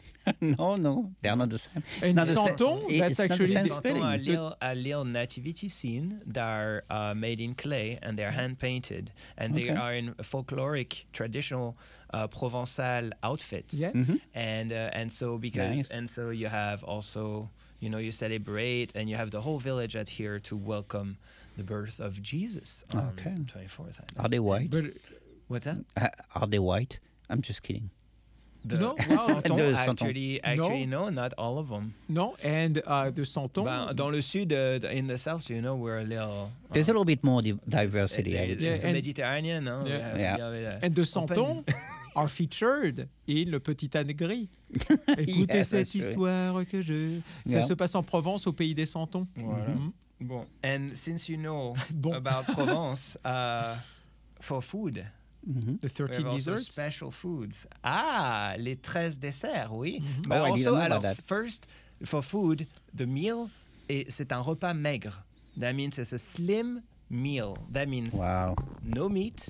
no, no, they're not the same. It's And not the same- santon, it- that's it's not the actually same the- Santons spelling. are little, a little nativity scene that are uh, made in clay and they're hand painted and they Okay. are in folkloric traditional uh, Provençal outfits. Yeah. Mhm. And uh, and so because Nice. and so you have also you know you celebrate and you have the whole village out here to welcome the birth of Jesus on Okay. the twenty-fourth. Are they white? But What's that? Uh, are they white? I'm just kidding. The No, wow. Santons, The Santons. actually, actually no. not all of them. no, and uh, the santon. Ben, dans le sud, uh, in the south, you know, we're a little. uh, There's a little bit more di- diversity. I would It's, Yeah, it's and- Mediterranean, no? Yeah. We have- Yeah. we have, uh, and the open- santons are featured in Le Petit âne gris. Écoutez Yes, cette that's true. histoire que je. Ça Yeah. se passe en Provence, au pays des santons. Voilà. Mhm. Bon. And since you know Bon. about Provence, uh, for food, Mhm. The we thirteen have also desserts. special foods. Ah, les treize desserts, oui. Mhm. But Oh, I didn't also, know about alors, that. first, for food, the meal, et c'est un repas maigre. That means it's a slim meal. That means Wow. no meat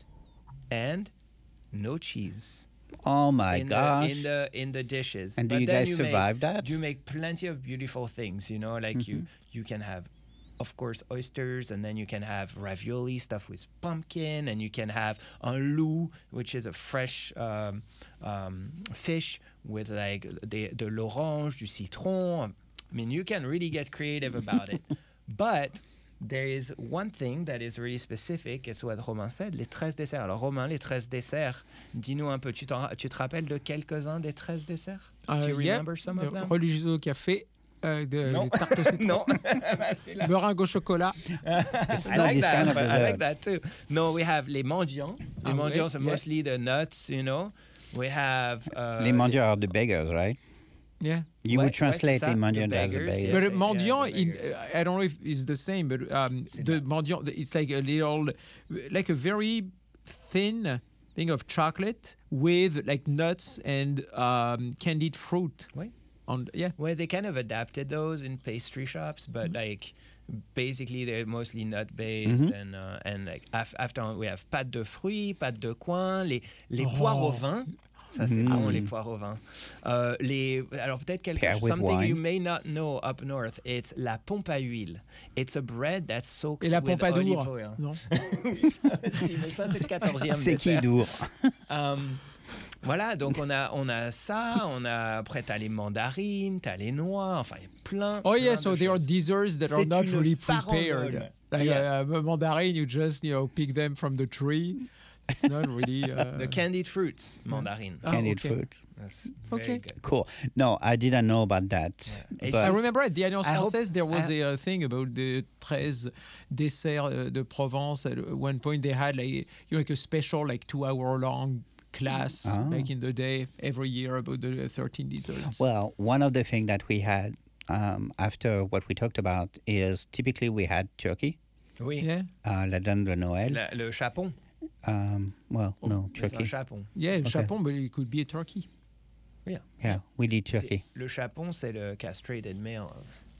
and no cheese. Oh my in gosh. The, in the in the dishes. And do But you then guys make- survive that? You make plenty of beautiful things, you know, like you Mm-hmm. you can have, of course, oysters, and then you can have ravioli stuff with pumpkin, and you can have un loup, which is a fresh um, um, fish with like the de l'orange, du citron. I mean, you can really get creative about it, but there is one thing that is really specific, it's what Romain said, les treize desserts. Alors Romain, les treize desserts, dis-nous un peu, tu, t'en- tu te rappelles de quelques-uns des treize desserts? Uh, Do you yeah, remember some of the them? Religioso café, euh, de, Non. les tartes au citron, Non. Bah, celui-là. meringue au chocolat. It's I not like this that. kind of but I like dessert. that too. No, we have les mendiants. Les Ah, mendiants ouais, are yeah. mostly the nuts, you know. We have. Uh, Les mendiants are the beggars, right? Yeah. You Ouais, would ouais, translate c'est ça, les the mendiants as the beggars, beggars. yeah. But Yeah, uh, mendiant, the in, beggars. uh, I don't know if it's the same, but um, the mendiant, it's like a little, like a very thin thing of chocolate with like nuts and um, candied fruit. Oui. On, yeah. Well, they kind of adapted those in pastry shops, but Mm-hmm. like basically they're mostly nut based, Mhm. and uh, and like af- after we have pâte de fruits, pâte de coin, les les Oh. poires au vin. Ça c'est Mm. bon, les poires au vin. Euh, les alors peut-être quelque Pair chose, with something wine. you may not know up north. It's la pompe à huile. It's a bread that's soaked Et la with pompadour. olive oil. Non. Oui, ça aussi, mais ça c'est le quatorzième C'est qui dessert. doux? Um, voilà, donc on a, on a ça, on a, après t'as les mandarines, t'as les noix, enfin il y a plein. Oh yeah, plein so de there are choses. desserts that are C'est not une really farandole. prepared. Like Yeah. uh, a mandarin, you just you know pick them from the tree. It's not really. Uh, The candied fruits, mandarine. Ah, Candied okay. fruit. That's very Okay. good. Cool. No, I didn't know about that. Yeah. But I remember at the Alliance I hope- Française there was I- a uh, thing about the treize desserts uh, de Provence. At one point they had like you know, like a special like two hour long class Ah. back in the day every year about the thirteen desserts. Well, one of the things that we had um, after what we talked about is typically we had turkey, Oui. yeah, uh, la dinde de Noël. La- le chapon. Um, well, no, C'est un turkey. chapon. yeah, Okay. chapon, but it could be a turkey. Yeah, we did turkey. C'est- Le chapon, c'est le castrated male of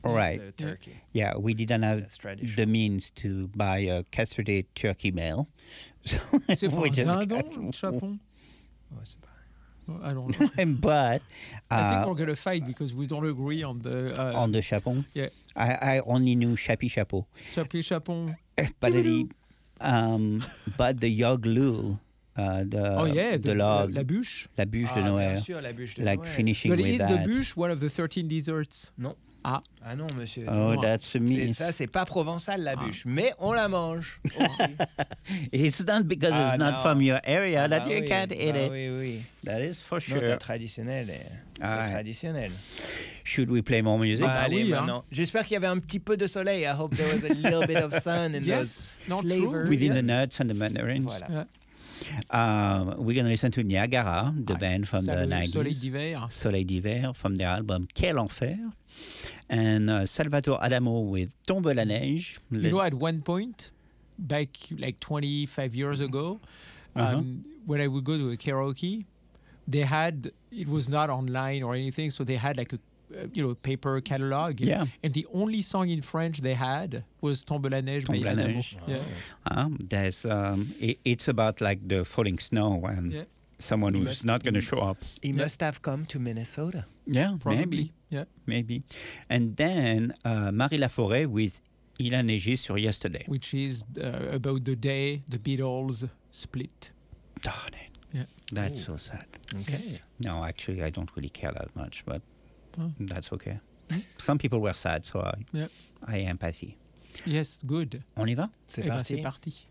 Right. The turkey. Yeah, we didn't have the means to buy a castrated turkey male. So C'est pas we un just dindon, got- un chapon? Oh, c'est pas- I don't know. but I think uh, we're gonna fight because we don't agree on the uh, on the chapon, Yeah. I, I only knew chapi chapeau. Chapi chapon. But, it, um, but the yoglul, uh, the, Oh yeah, the the, log, la bûche. la bûche Ah, de bien Noël, sûr, la bûche de like Noël. finishing But with is that. the bûche one of the thirteen desserts? Non. Ah. Ah non, monsieur. Oh, non. that's a C'est- miss. Ça, c'est pas provençal, la bûche. Mais on la mange aussi. It's not because Ah, it's not non. from your area Ah, that bah you oui, can't eat bah it. Oui, oui. That is for Non, sure. t'as traditionnel. est- Ah, est ouais. traditionnel. Should we play more music? Bah, allez, oui, hein. maintenant. J'espère qu'il y avait un petit peu de soleil. I hope there was a little bit of sun and Yes. those No, true. flavors. Within Yeah. the nuts and the mandarins. Voilà. Yeah. Um, we're going to listen to Niagara, the Ah, band from ça, the le nineties. Soleil d'hiver. Soleil d'hiver from their album Quel Enfer. And uh, Salvatore Adamo with Tombe la neige. You know, at one point, back like twenty-five years ago, Uh-huh. um, when I would go to a karaoke, they had, it was not online or anything, so they had like a, uh, you know, paper catalog. Yeah. And the only song in French they had was Tombe la neige by Tombe la Adamo. neige. Yeah. Um, there's, um, it, it's about like the falling snow and Yeah. someone He who's must- not going to show up. He Yeah. must have come to Minnesota. Yeah, Probably. maybe. Yeah. Maybe. And then uh, Marie Laforêt with Il a neigé sur Yesterday. Which is uh, about the day the Beatles split. Darn it. Yeah. That's so sad. Okay. No, actually, I don't really care that much, but Oh. that's okay. Some people were sad, so I, Yeah. I empathy. Yes, good. On y va? C'est Eh ben, parti. c'est parti.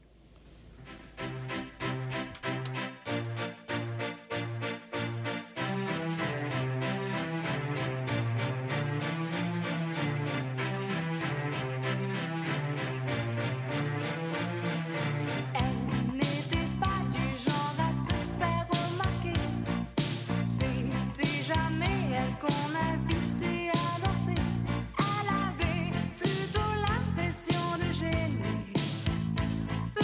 Elle n'était pas du genre à se faire remarquer. C'était jamais elle qu'on invitait à danser. Elle avait plutôt l'impression de gêner.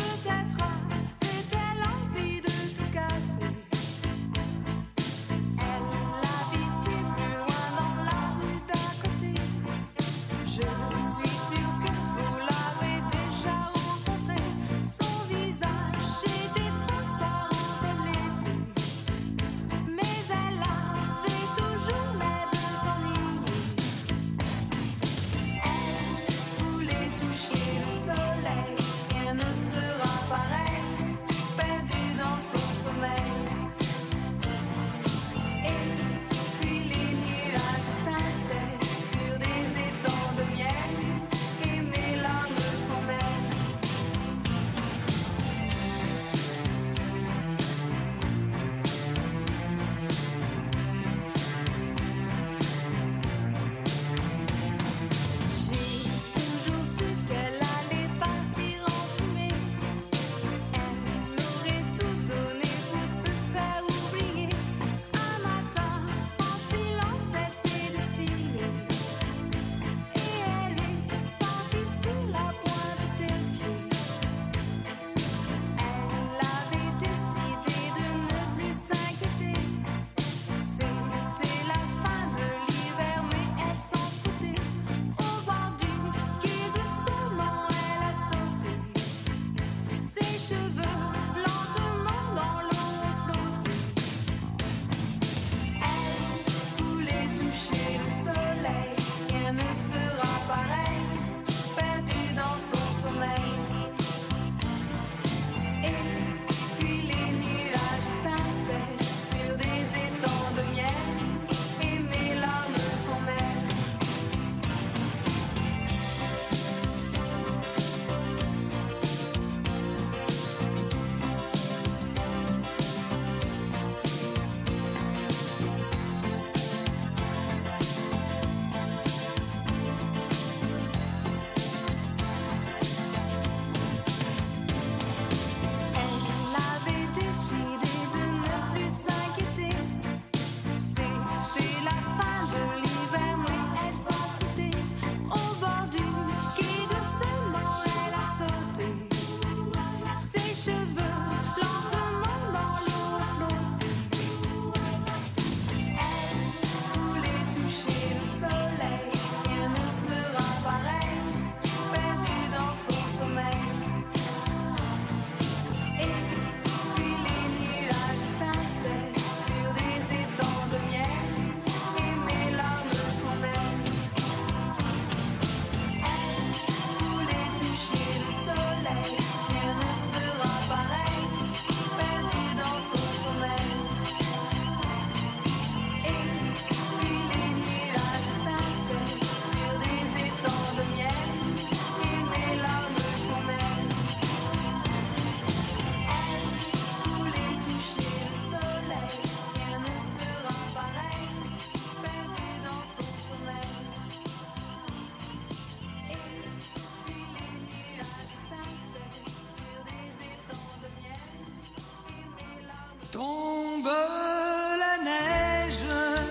Tombe la neige,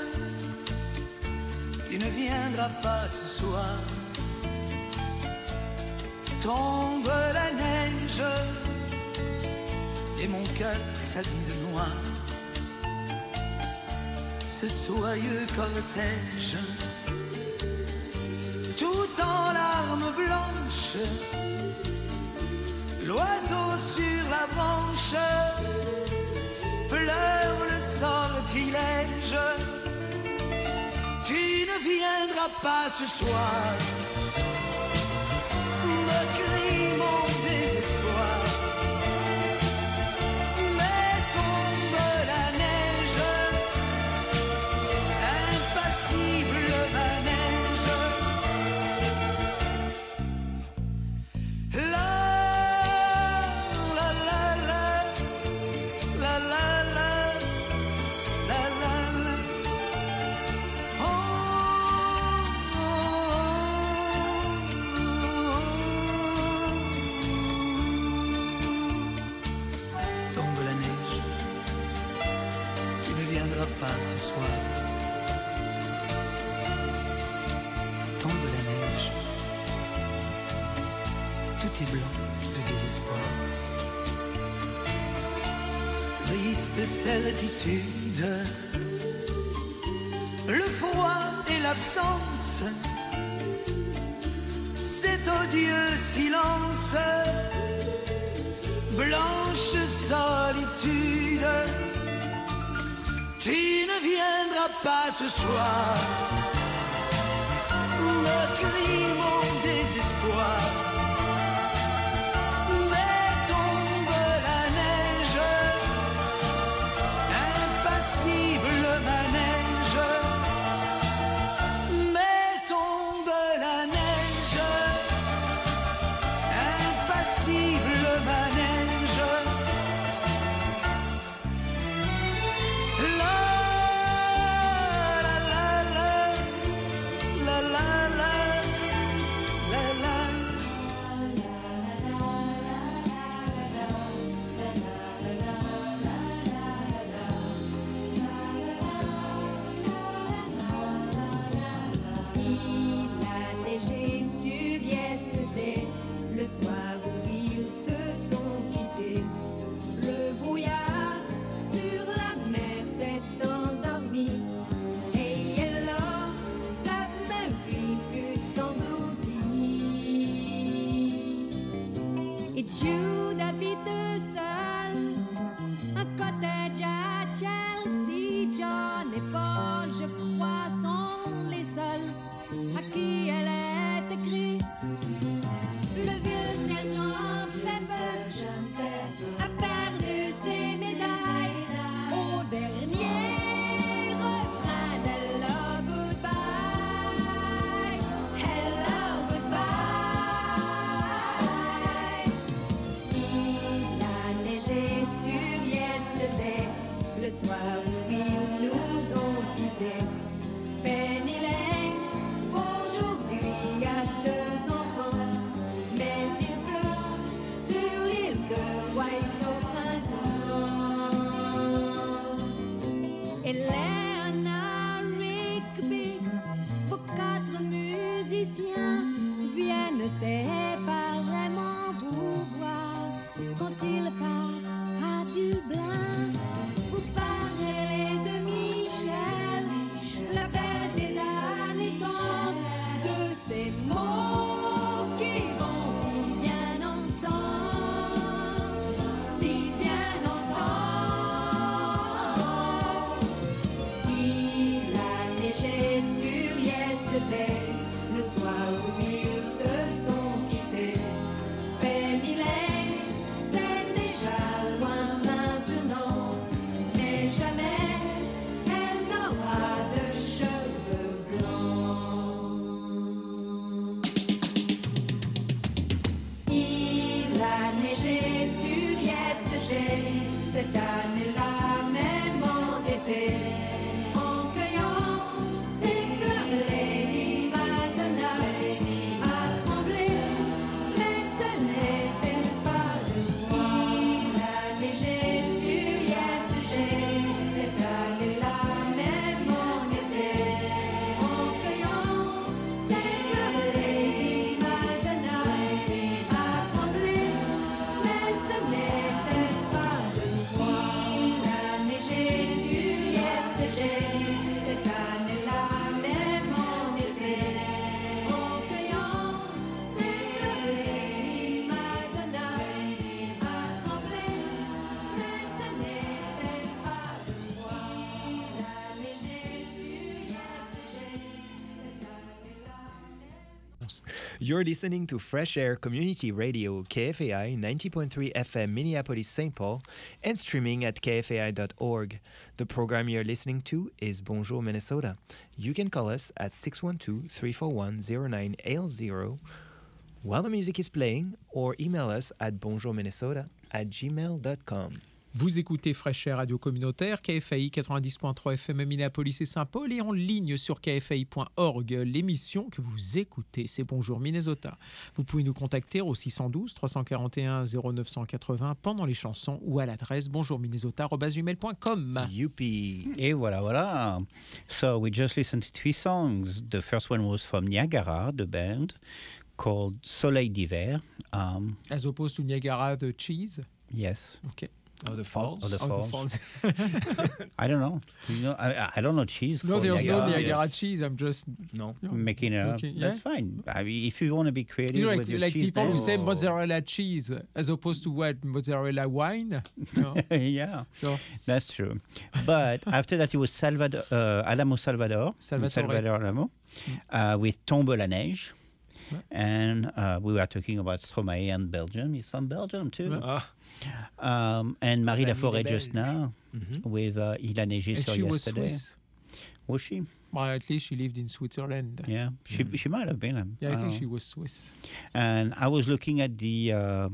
tu ne viendras pas ce soir. Tombe la neige, et mon cœur s'habille de noir. Ce soyeux cortège, tout en larmes blanches, l'oiseau sur la branche pleure le sortilège. Tu ne viendras pas ce soir, me crie mon désespoir. Mais tombe la neige, impassible manège. La la la la la la la la la la. Oh, oh, oh. Tombe la neige, tu ne viendras pas ce soir. Tombe la neige, tout est blanc de désespoir. Triste certitude, le froid et l'absence, cet odieux silence, blanche solitude. Tu ne viendras pas ce soir, me crie mon désespoir. Mais tombe la neige, impassible manège. Mais tombe la neige, impassible manège. La la la la la la la la la. Il a neigé sur Yesterday, le soir où ils se sont quittés. Le brouillard sur la mer s'est endormi, et alors Submarine fut engloutie. Et Jude habite seul, un cottage à Chelsea. John et Paul, je crois, sont les seuls à qui elle est écrit. Le vieux sergent Pepper a perdu ses médailles au dernier refrain d'Hello Goodbye. Hello Goodbye. Il a neigé sur Yesterday, le soir où ils nous ont quittés. Penny Lane, aujourd'hui a deux enfants, mais il pleut sur l'île de White au printemps. Eleanor Rigby, vos quatre musiciens viennent séparément vous voir quand ils passent à Dublin. Vous parlez de Michel, la belle des années trente, de ces mots qui vont si bien ensemble, si bien ensemble. You're listening to Fresh Air Community Radio, K F A I ninety point three F M, Minneapolis, Saint Paul, and streaming at k f a i dot org. The program you're listening to is Bonjour, Minnesota. You can call us at six one two, three four one, zero nine eight zero while the music is playing, or email us at bonjourminnesota at gmail dot com. Vous écoutez Fresh Air Radio Communautaire, K F A I quatre-vingt-dix point trois F M à Minneapolis et Saint-Paul, et en ligne sur k f a i point org. L'émission que vous écoutez, c'est Bonjour Minnesota. Vous pouvez nous contacter au six un deux, trois quatre un, zéro neuf huit zéro pendant les chansons ou à l'adresse bonjourminnesota arobase gmail point com. Youpi! Et voilà, voilà. So we just listened to three songs. The first one was from Niagara, the band, called Soleil d'hiver. Um, As opposed to Niagara, the cheese? Yes. Okay. Oh, the falls? Oh, the Oh, falls. the falls. I don't know. You know, I, I don't know cheese. No, called there's Niagara. no Niagara Yes. cheese. I'm just No. you know, Making it up. okay, yeah. That's fine. I mean, if you want to be creative You know, like, with your like cheese, people who then- say mozzarella cheese as opposed to what? Mozzarella wine? No. yeah, So, that's true. But after that, it was Salvador, uh, Alamo Salvador, Salvatore. Salvador Alamo, uh, with Tombe la Neige. Ouais. And uh, we were talking about Stromae and Belgium. He's from Belgium too. Ouais. Ah. Um, and Marie Nos Laforêt amis les just now Mhm. with uh, Il a neigé and sur she was yesterday. Swiss. Was she? Well, at least she lived in Switzerland. Yeah, she Mm. she might have been. um, Yeah, I don't think know. she was Swiss. And I was looking at the uh,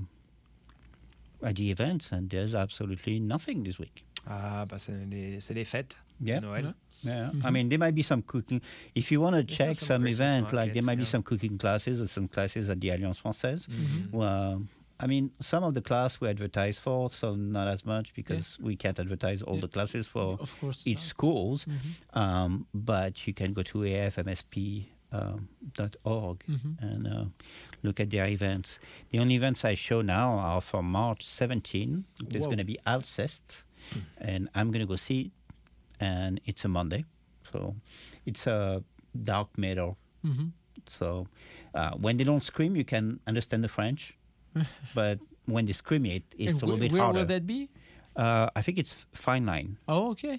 at the events, and there's absolutely nothing this week. Ah, bah c'est les, c'est les fêtes. Yeah. de Noël. Yeah, I Mhm. mean, there might be some cooking. If you want to There's check some some Christmas event, like there markets, might be yeah. some cooking classes or some classes at the Alliance Française. Mhm. Well, I mean, some of the class we advertise for, some not as much because we can't advertise all Yeah. the classes for Of course. each not. schools. Mhm. Um, but you can go to a f m s p dot org Mhm. and uh, look at their events. The only events I show now are for March seventeenth. There's Whoa. going to be Alcest, and I'm going to go see it, and it's a Monday. So it's a dark metal. Mhm. So uh, when they don't scream, you can understand the French, but when they scream it, it's And a little wh- bit where harder. will that be? Uh, I think it's Fine Line. Oh, okay.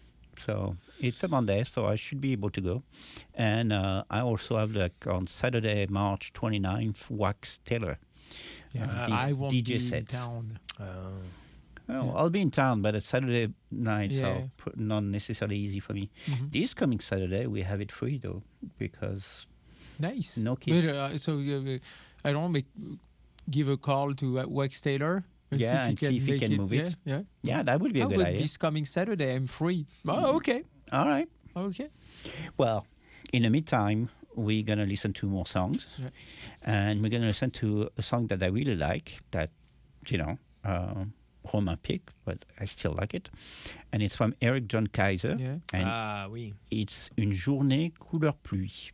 So it's a Monday, so I should be able to go. And uh, I also have, like, on Saturday, March twenty-ninth, Wax Taylor. Yeah, Uh, D- I won't D J be in sets. town. Oh. Well, Yeah. I'll be in town, but it's Saturday nights Yeah. are pr- not necessarily easy for me. Mhm. This coming Saturday, we have it free, though, because Nice. no kids. But, uh, so uh, I don't make, give a call to uh, Wax Taylor. And Yeah, see if he and see can, if he make can it. move yeah, it. Yeah. Yeah, that would be a How good about idea. this coming Saturday? I'm free. Oh, okay. All right. Okay. Well, in the meantime, we're going to listen to more songs. Yeah. And we're going to listen to a song that I really like, that, you know, uh, Romain picked, but I still like it. And it's from Eric John Kaiser. Yeah. And Ah, oui. it's Une journée couleur pluie.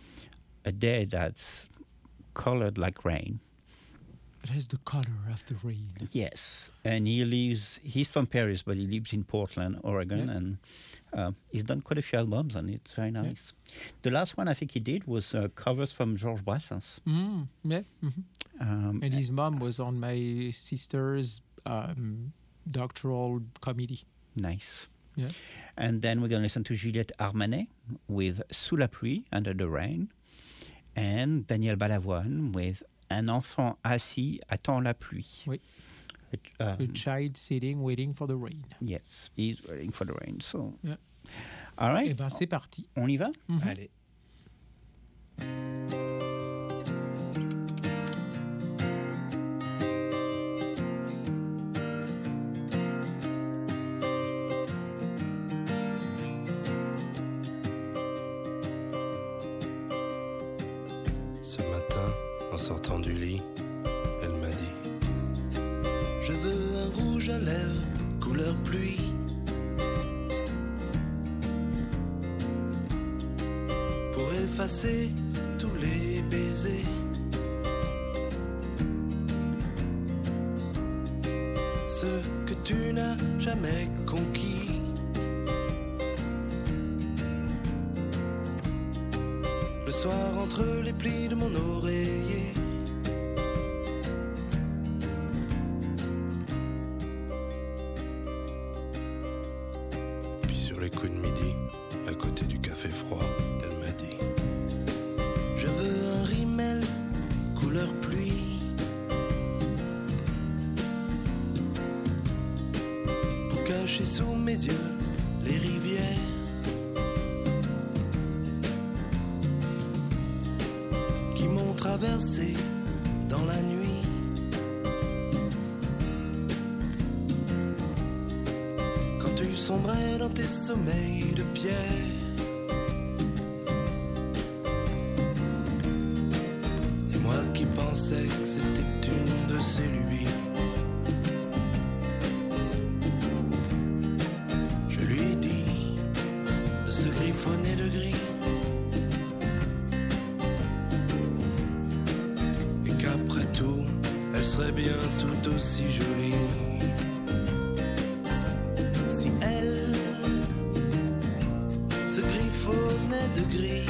A day that's colored like rain. It has the color of the rain. Yes. And he lives, he's from Paris, but he lives in Portland, Oregon. Yeah. And uh, he's done quite a few albums, and it's very nice. The last one I think he did was uh, covers from Georges Brassens. Mm, yeah. Mhm. Um, And his mom was on my sister's um, doctoral committee. Nice. Yeah. And then we're going to listen to Juliette Armanet with Sous la pluie, Under the Rain. And Daniel Balavoine with Un enfant assis attend la pluie. Oui. A, um, A child sitting, waiting for the rain. yes, he's waiting for the rain. So, Yeah. all right. Eh ben, c'est parti. On y va? Mhm. Allez. Ce matin, en sortant du lit, elle m'a dit: je veux un rouge à lèvres, couleur pluie. Pour effacer tous les baisers. Ceux que tu n'as jamais conquis. Le soir entre les plis de mon oreiller. Puis sur les coups de midi, à côté du café froid, elle m'a dit: je veux un rimel sous mes yeux les rivières. Qui m'ont traversé dans la nuit. Quand tu sombrais dans tes sommeils de pierre. Et moi qui pensais que c'était une de ces lubies. Je lui dis de se griffonner de gris. Elle serait bien tout aussi jolie si elle se griffonnait de gris.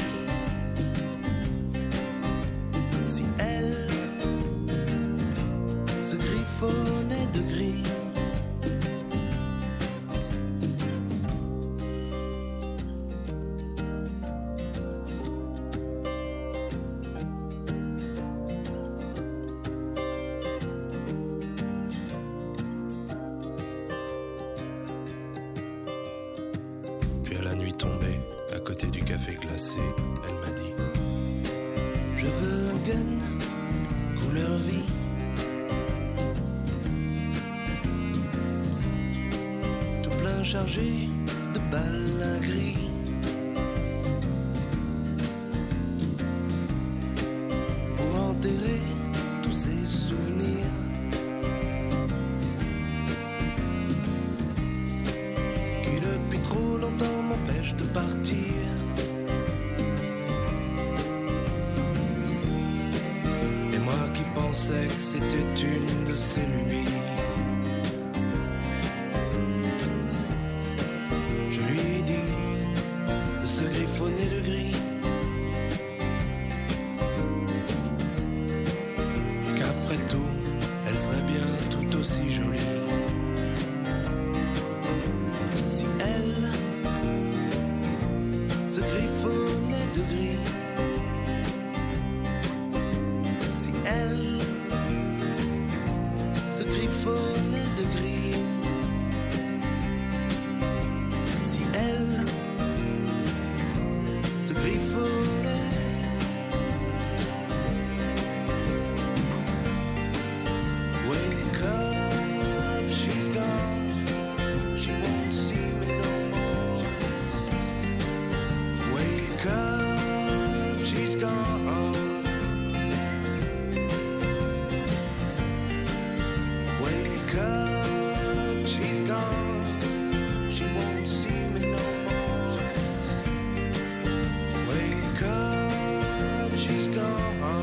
Si elle se griffonnait de gris. Chargé de balles gris. Pour enterrer tous ces souvenirs. Qui depuis trop longtemps m'empêchent de partir. Et moi qui pensais que c'était une de ces lubies. Griffonner de gris. Et qu'après tout, elle serait bien tout aussi jolie si elle se griffonnait de gris. Si elle se griffonnait de gris. Si elle se griffonnait. Wake up, she's gone. She won't see me no more. Wake up, she's gone. Wake up, she's gone. She won't see me no more. Wake up, she's gone.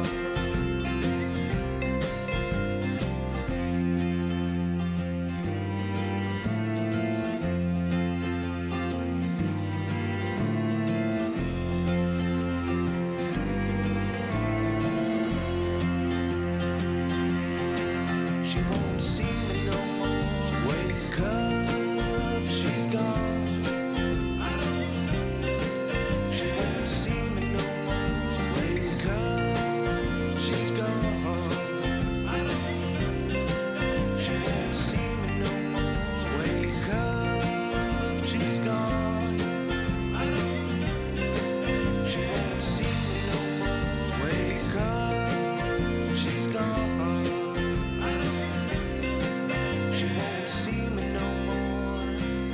She won't see me no more. Wake up, she's gone. I don't understand. She won't see me no more. Wake up, she's gone. I don't understand. She won't see me no more. Wake up, she's gone. I don't understand. She won't see me no more. Wake up, she's gone. I don't understand. She won't see me no more.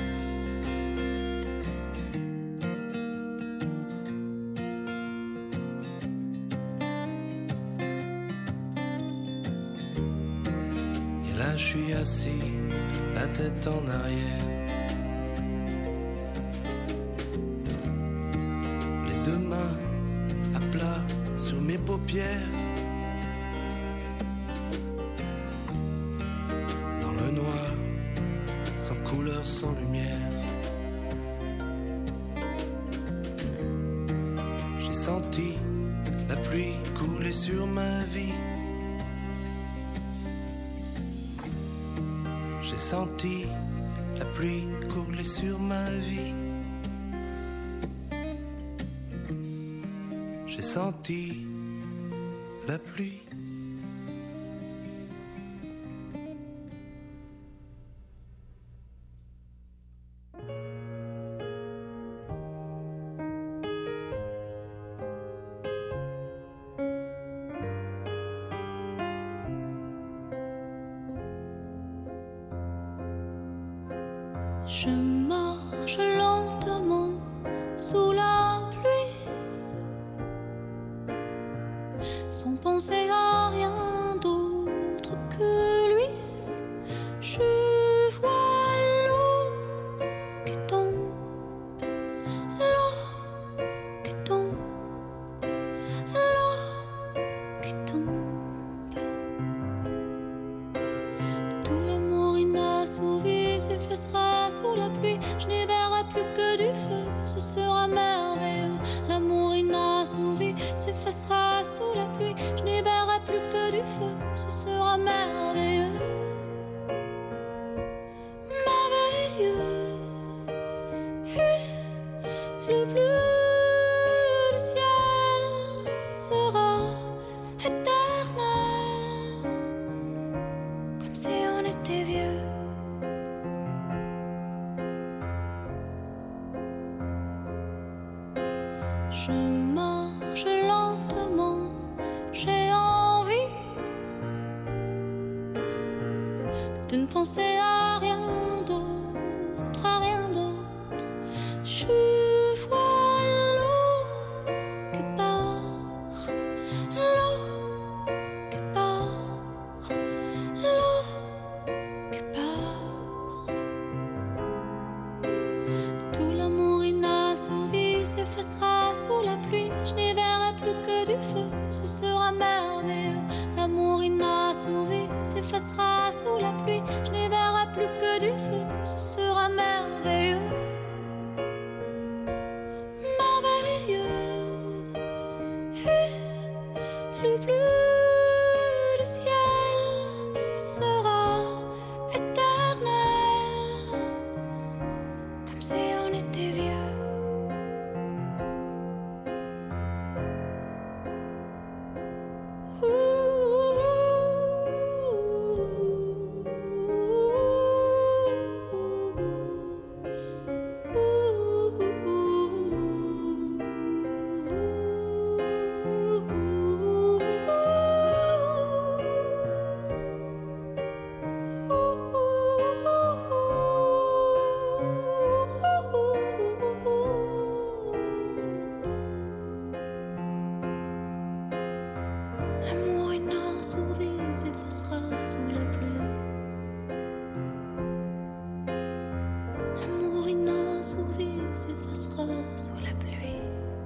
Et là je suis assis, la tête en arrière. Les deux mains à plat sur mes paupières. Dans le noir, sans couleur, sans lumière. J'ai senti la pluie couler sur ma vie. J'ai senti la pluie couler sur ma vie. J'ai senti la pluie. Je marche lentement sous la pluie, sans penser à rien d'autre que lui. Je vois l'eau qui tombe, l'eau qui tombe, l'eau qui tombe. Tout l'amour inassouvi s'effacera sous la pluie. Je n'y verrai plus que du feu, ce sera merveilleux. L'amour inassouvi s'effacera sous la pluie. Je n'y verrai plus que du feu, ce sera merveilleux. Merveilleux. Le bleu du ciel sera éternel, comme si on était vieux. Je marche lentement, j'ai envie de ne penser à rien d'autre, à rien d'autre. Je vois l'eau qui part, l'eau qui part, l'eau qui part. Tout l'amour inassouvi s'effacera sous la pluie. Je n'y verrai plus que du feu, ce sera merveilleux. L'amour inassouvi s'effacera sous la pluie. Je n'y verrai plus que du feu, ce sera merveilleux. Merveilleux. Le bleu du ciel sera éternel, comme si on était vieux. L'amour inassouvi s'effacera sous la pluie. L'amour inassouvi s'effacera sous la pluie.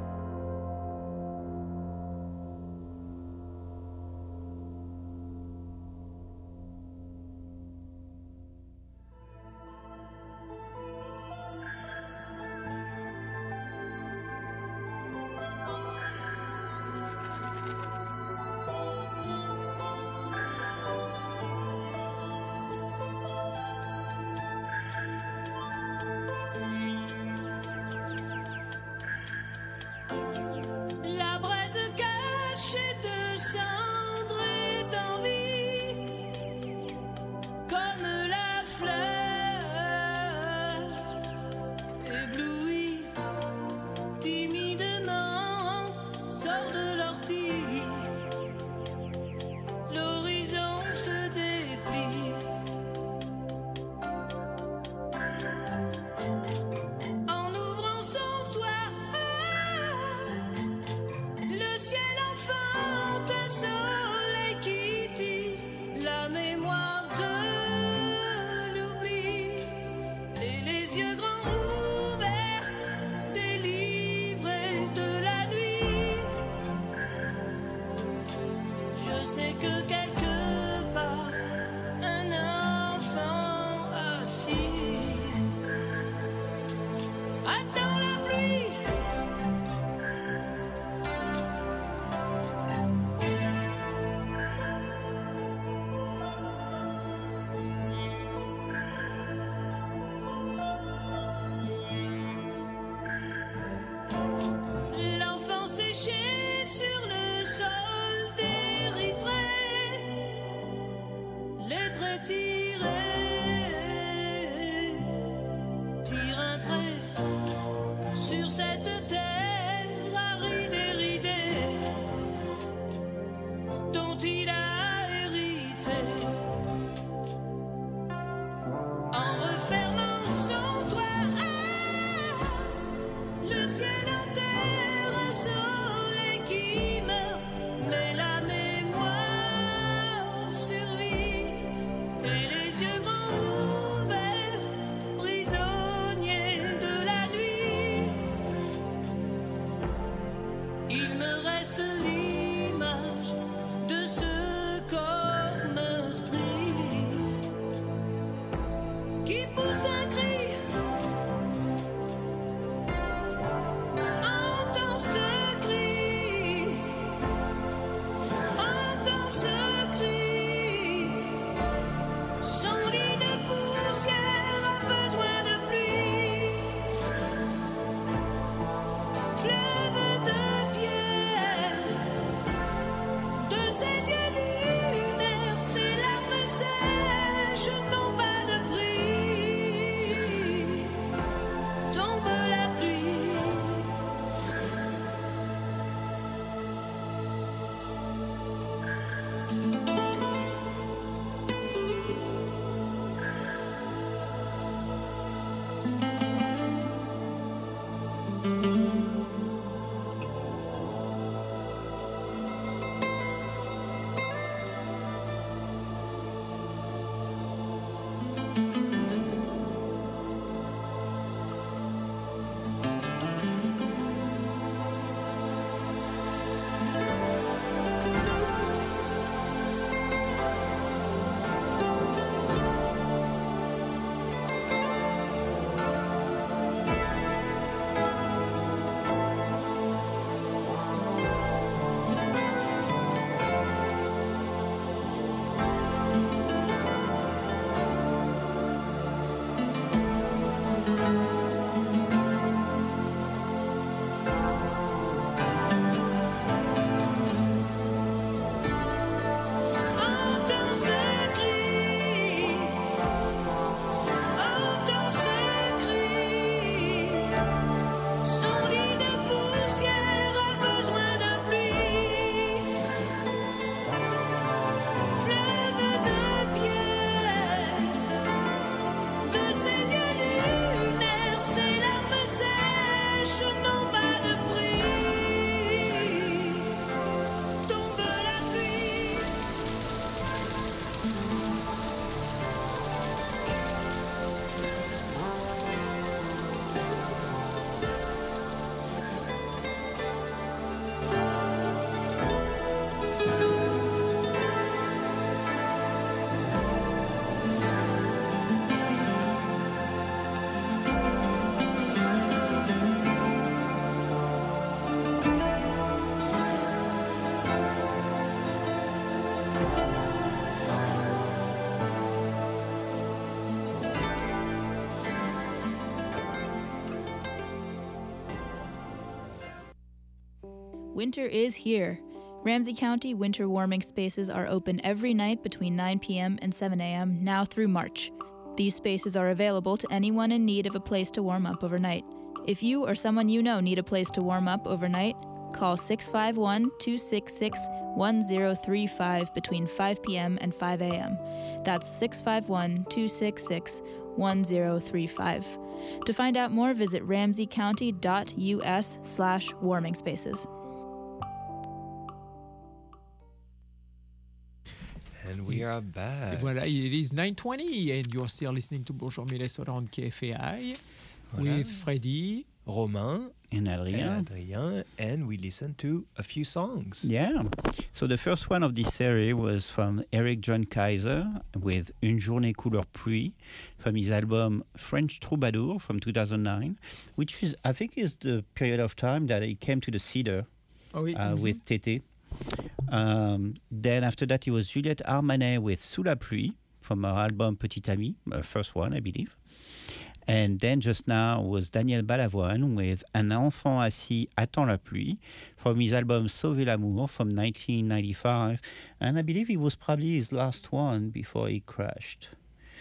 La braise cachée de cendre est en vie, comme la fleur éblouie, timidement sort de l'ortie. L'horizon se déplie. En ouvrant son toit, le ciel enfante un soleil qui tire la mémoire de l'oubli. Et les yeux grands ouverts, délivrés de la nuit. Je sais que quelque part, un enfant assis attend la pluie. L'enfant séché sur le sol d'Érythrée, les traits tirés, tire un trait sur cette terre aride et ridée dont il a hérité. En refermant son Winter is here. Ramsey County winter warming spaces are open every night between nine p.m. and seven a.m. now through March. These spaces are available to anyone in need of a place to warm up overnight. If you or someone you know need a place to warm up overnight, call six five one, two six six, one zero three five between five p.m. and five a.m. That's six five one, two six six, one zero three five. To find out more, visit ramseycounty.us slash warming spaces. And we are back. Voilà, it is nine twenty and you're still listening to Bonjour Minnesota on K F A I Voilà. with Freddie, Romain, and Adrien. and Adrien, and we listened to a few songs. Yeah. So the first one of this series was from Eric John Kaiser with Une journée couleur pluie from his album French Troubadour from two thousand nine, which is, I think, is the period of time that he came to the Cedar Oh, oui. uh, Mhm. with Tété. Um, then after that, it was Juliette Armanet with Sous la pluie from her album Petit Ami, her first one, I believe. And then just now was Daniel Balavoine with Un enfant assis attend la pluie from his album Sauver l'amour from nineteen ninety-five. And I believe it was probably his last one before he crashed.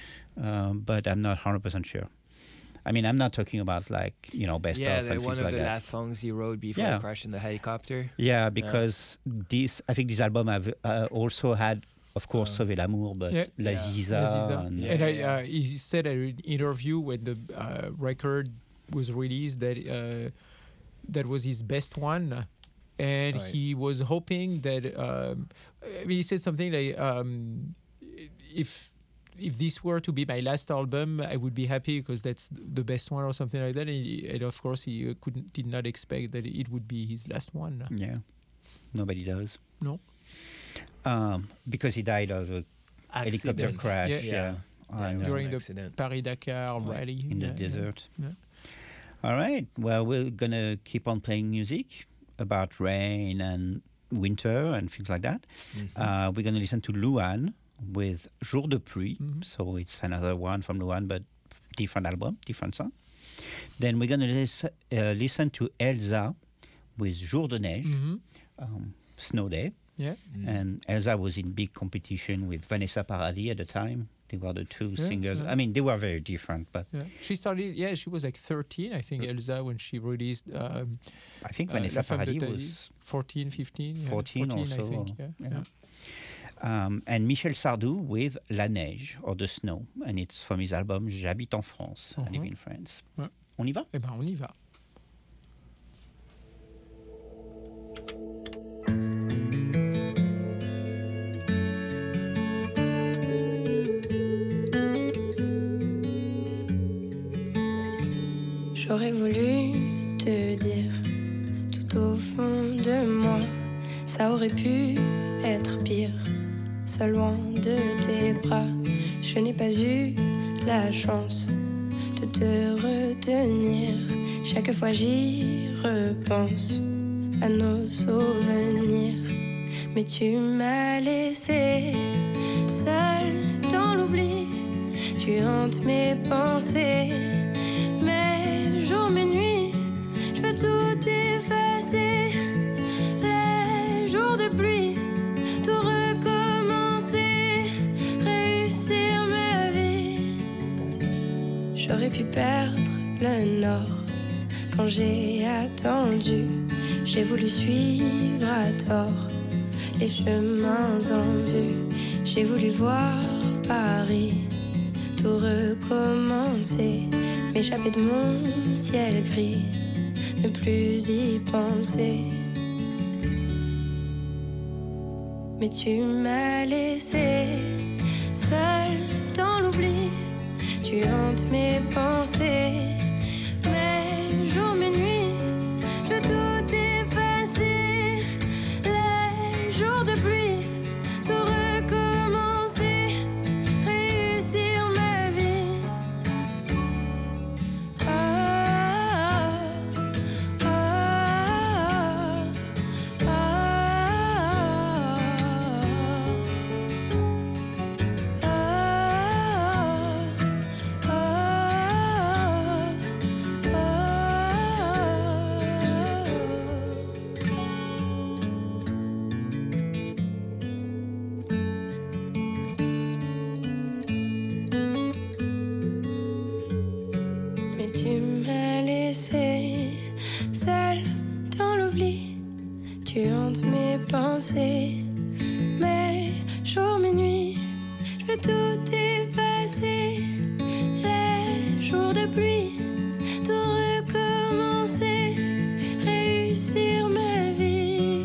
Um, but I'm not one hundred percent sure. I mean, I'm not talking about like, you know, best yeah, of the, and one things of like the that. last songs he wrote before Yeah. he crashed in the helicopter. Yeah, because this, I think this album have uh, also had, of course, Sauver l'amour, but Yeah. La Yeah. Ziza. La Ziza. And, and I, uh, he said at an interview when the uh, record was released that uh, that was his best one, and Right. he was hoping that. Um, I mean, he said something like, um, "If if this were to be my last album, I would be happy because that's the best one," or something like that. And, he, and of course, he uh, couldn't did not expect that it would be his last one. Yeah, nobody does. No. Um, because he died of a helicopter Accident. crash. Yeah. Yeah, Yeah, on, it was uh, During an the accident. Paris Dakar Ouais. rally in the yeah, yeah. desert. Yeah. All right. Well, we're gonna keep on playing music about rain and winter and things like that. Mhm. Uh, we're gonna listen to Louane with Jour de pluie. Mhm. So it's another one from Louane, but different album, different song. Then we're gonna lis- uh, listen to Elsa with Jour de neige, Mhm. um, snow day. Yeah. Mm. And Elsa was in big competition with Vanessa Paradis at the time. They were the two Yeah, singers. yeah. I mean, they were very different, but Yeah, she started. Yeah, she was like thirteen, I think, Elsa, when she released. Um, I think uh, Vanessa La Femme de Paradis ta vie. was fourteen, fifteen. yeah, fourteen or I so, think. Yeah, yeah. yeah. Um, and Michel Sardou with La Neige or the Snow, and it's from his album J'habite en France, I live Mhm. in France. Ouais. On y va? Eh ben, on y va. J'aurais voulu te dire tout au fond de moi, ça aurait pu être pire. Seul loin de tes bras, je n'ai pas eu la chance de te retenir. Chaque fois j'y repense à nos souvenirs, mais tu m'as laissé seule dans l'oubli. Tu hantes mes pensées, mes jours, mes nuits, je veux tout effacer. Les jours de pluie, tout recommencer, réussir ma vie. J'aurais pu perdre le nord quand j'ai attendu. J'ai voulu suivre à tort les chemins en vue. J'ai voulu voir Paris, tout recommencer, m'échapper de mon ciel gris, ne plus y penser. Mais tu m'as laissé seule dans l'oubli. Tu hantes mes pensées, mes jours, mes nuits, je veux tout effacer. Les jours de pluie, tout recommencer, réussir ma vie. Ah, ah, ah, ah, ah, tu hantes mes pensées. Mais jour, mes nuits, je veux tout effacer. Les jours de pluie, tout recommencer, réussir ma vie.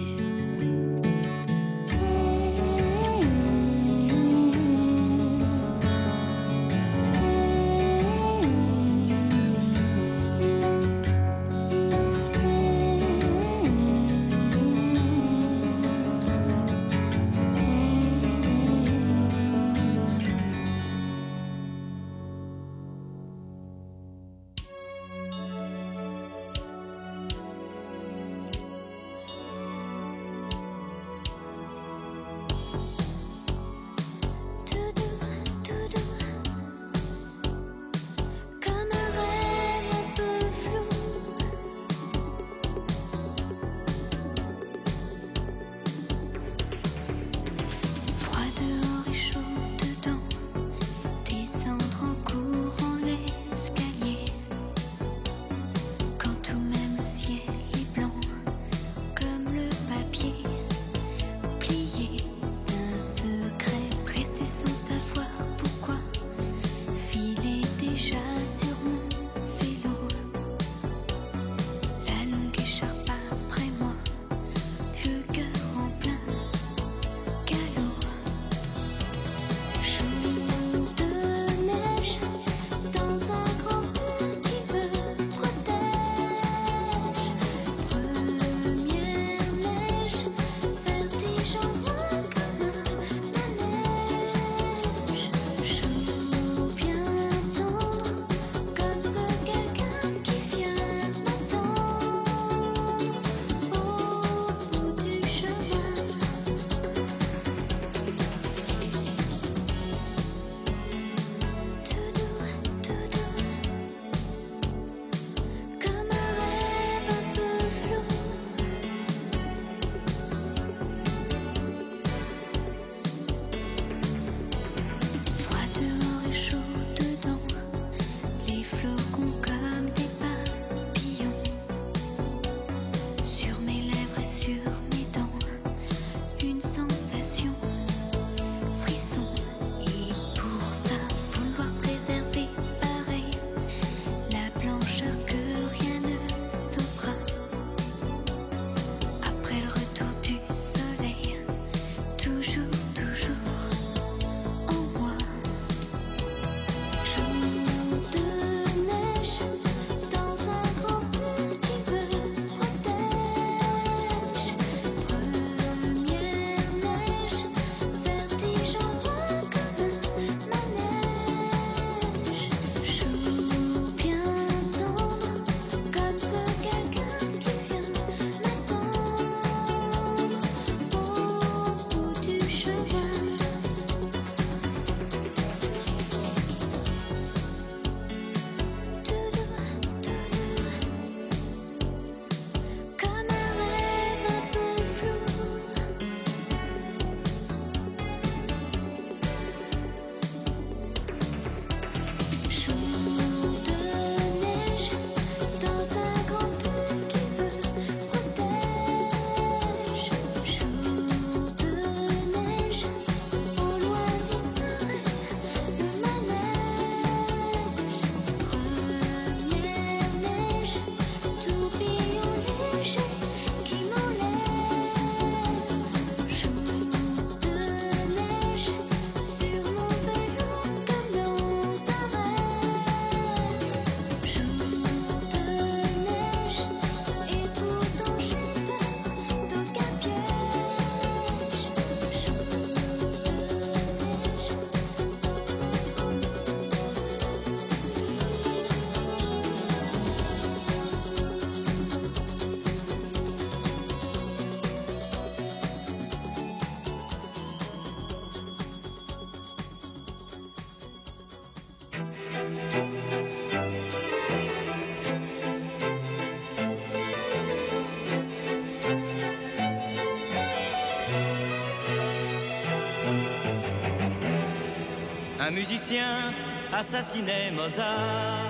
Un musicien assassinait Mozart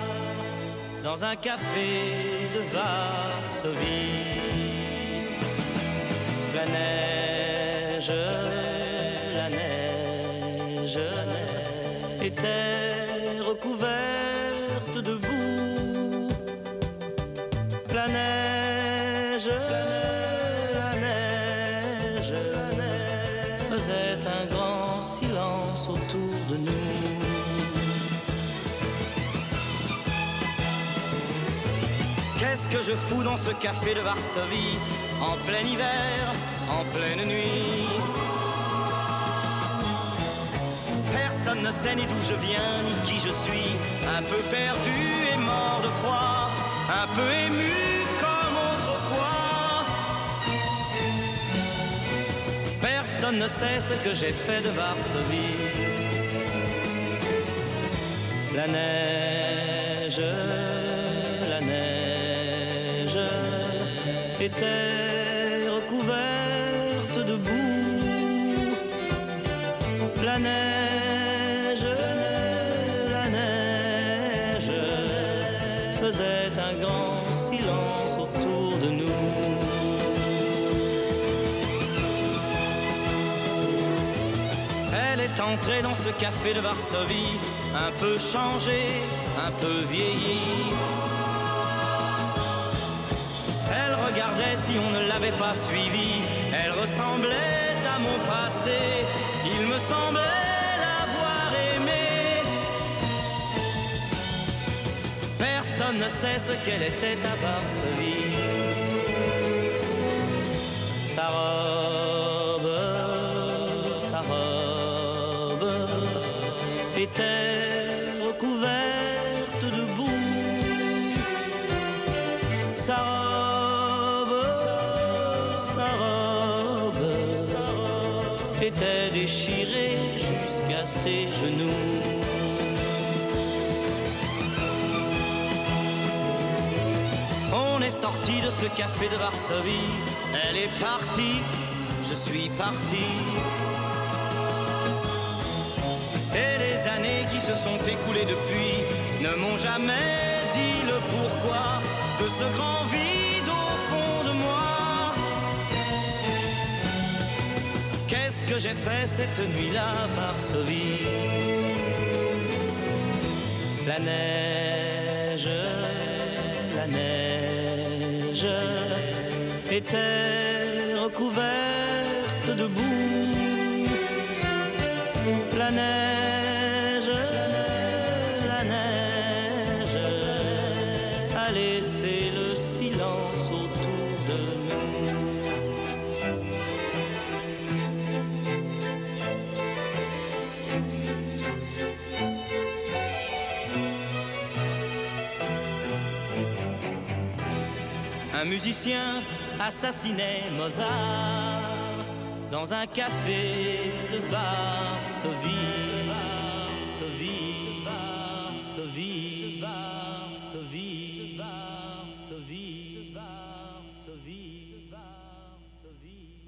dans un café de Varsovie. La neige, la neige était recouverte de boue. La neige, la neige, la neige faisait un grand silence autour de nous. Qu'est-ce que je fous dans ce café de Varsovie, en plein hiver, en pleine nuit? Personne ne sait ni d'où je viens, ni qui je suis. Un peu perdu et mort de froid, un peu ému comme autrefois. Personne ne sait ce que j'ai fait de Varsovie. La neige, la neige était recouverte de boue. La neige, la neige faisait un grand silence autour de nous. Elle est entrée dans ce café de Varsovie, un peu changée, un peu vieillie. Elle regardait si on ne l'avait pas suivie. Elle ressemblait à mon passé. Il me semblait l'avoir aimée. Personne ne sait ce qu'elle était à Varsovie. Sa robe, sa robe était recouverte de boue. Sa robe, sa robe était déchirée jusqu'à ses genoux. On est sorti de ce café de Varsovie. Elle est partie, je suis parti. Et les années qui se sont écoulées depuis ne m'ont jamais dit le pourquoi de ce grand vide au fond de moi. Qu'est-ce que j'ai fait cette nuit-là à Varsovie? La neige, la neige était recouverte de boue. La neige, la neige a laissé le silence autour de nous. Un musicien assassinait Mozart dans un café de Varsovie. Varsovie, Varsovie, Varsovie, Varsovie, Varsovie, Varsovie.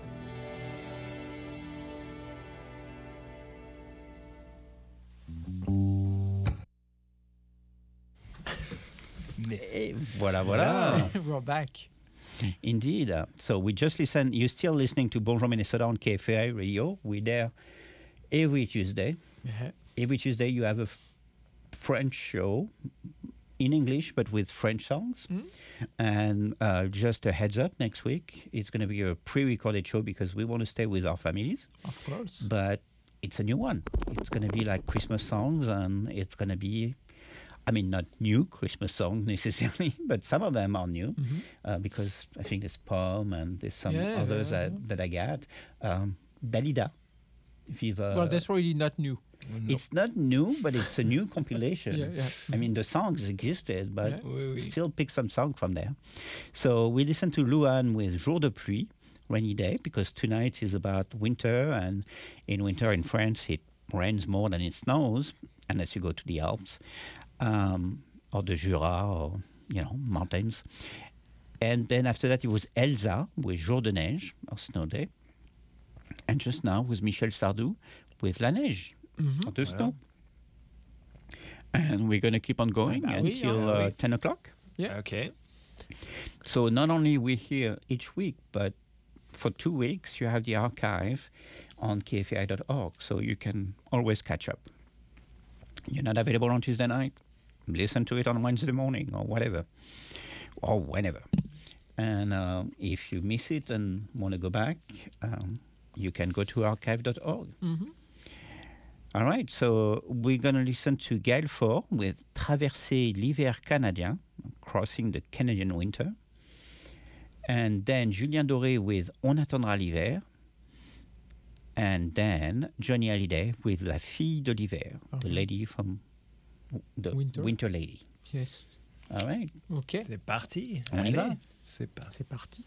Et voilà, voilà. We're back. Indeed. Uh, so we just listened. You're still listening to Bonjour Minnesota on K F A I Radio. We're there every Tuesday. Yeah. Every Tuesday you have a f- French show in English, but with French songs. Mm. And uh, just a heads up, next week it's going to be a pre-recorded show because we want to stay with our families. Of course. But it's a new one. It's going to be like Christmas songs, and it's going to be, I mean, not new Christmas songs necessarily, but some of them are new Mhm. uh, because I think there's Poem and there's some Yeah, others yeah, that, that I got. Um, Dalida. If you've, uh, Well, that's really not new. It's not new, but it's a new compilation. Yeah, yeah. I mean, the songs existed, but Yeah. Oui, oui. still pick some song from there. So we listened to Luan with Jour de pluie, rainy day, because tonight is about winter, and in winter in France it rains more than it snows, unless you go to the Alps, um, or the Jura, or, you know, mountains. And then after that it was Elsa with Jour de neige, or snow day. And just now was Michel Sardou with La Neige, Mhm. or the Voilà. snow. And we're going to keep on going Ah bah oui, until ah uh, oui. ten o'clock. Yeah. Okay. So not only we're here each week, but for two weeks, you have the archive on K F A I dot org, so you can always catch up. You're not available on Tuesday night? Listen to it on Wednesday morning or whatever, or whenever. And uh, if you miss it and want to go back, um, you can go to archive dot org. Mm-hmm. All right, so we're going to listen to Gaël Faure with Traverser l'hiver canadien, Crossing the Canadian Winter. And then Julien Doré with On attendra l'hiver. And then Johnny Hallyday with La fille de l'hiver, Okay. the lady from the Winter. Winter Lady. Yes. All right. Ok. C'est parti. On y Allez, va. C'est parti. C'est parti.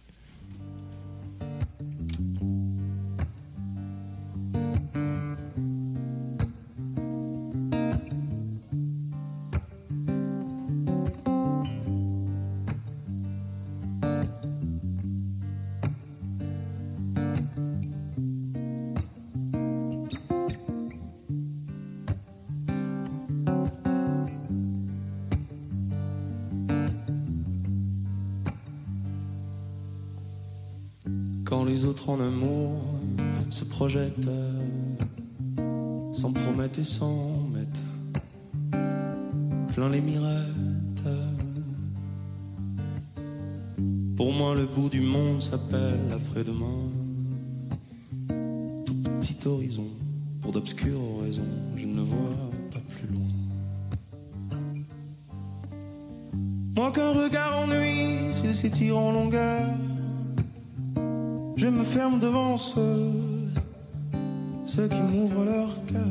Quand les autres en amour se projettent, s'en promettent et s'en mettent plein les mirettes. Pour moi le bout du monde s'appelle après-demain. Tout petit horizon, pour d'obscures raisons, je ne vois pas plus loin. Moi qu'un regard ennuie s'il s'étire en longueur, je me ferme devant ceux, ceux qui m'ouvrent leur cœur.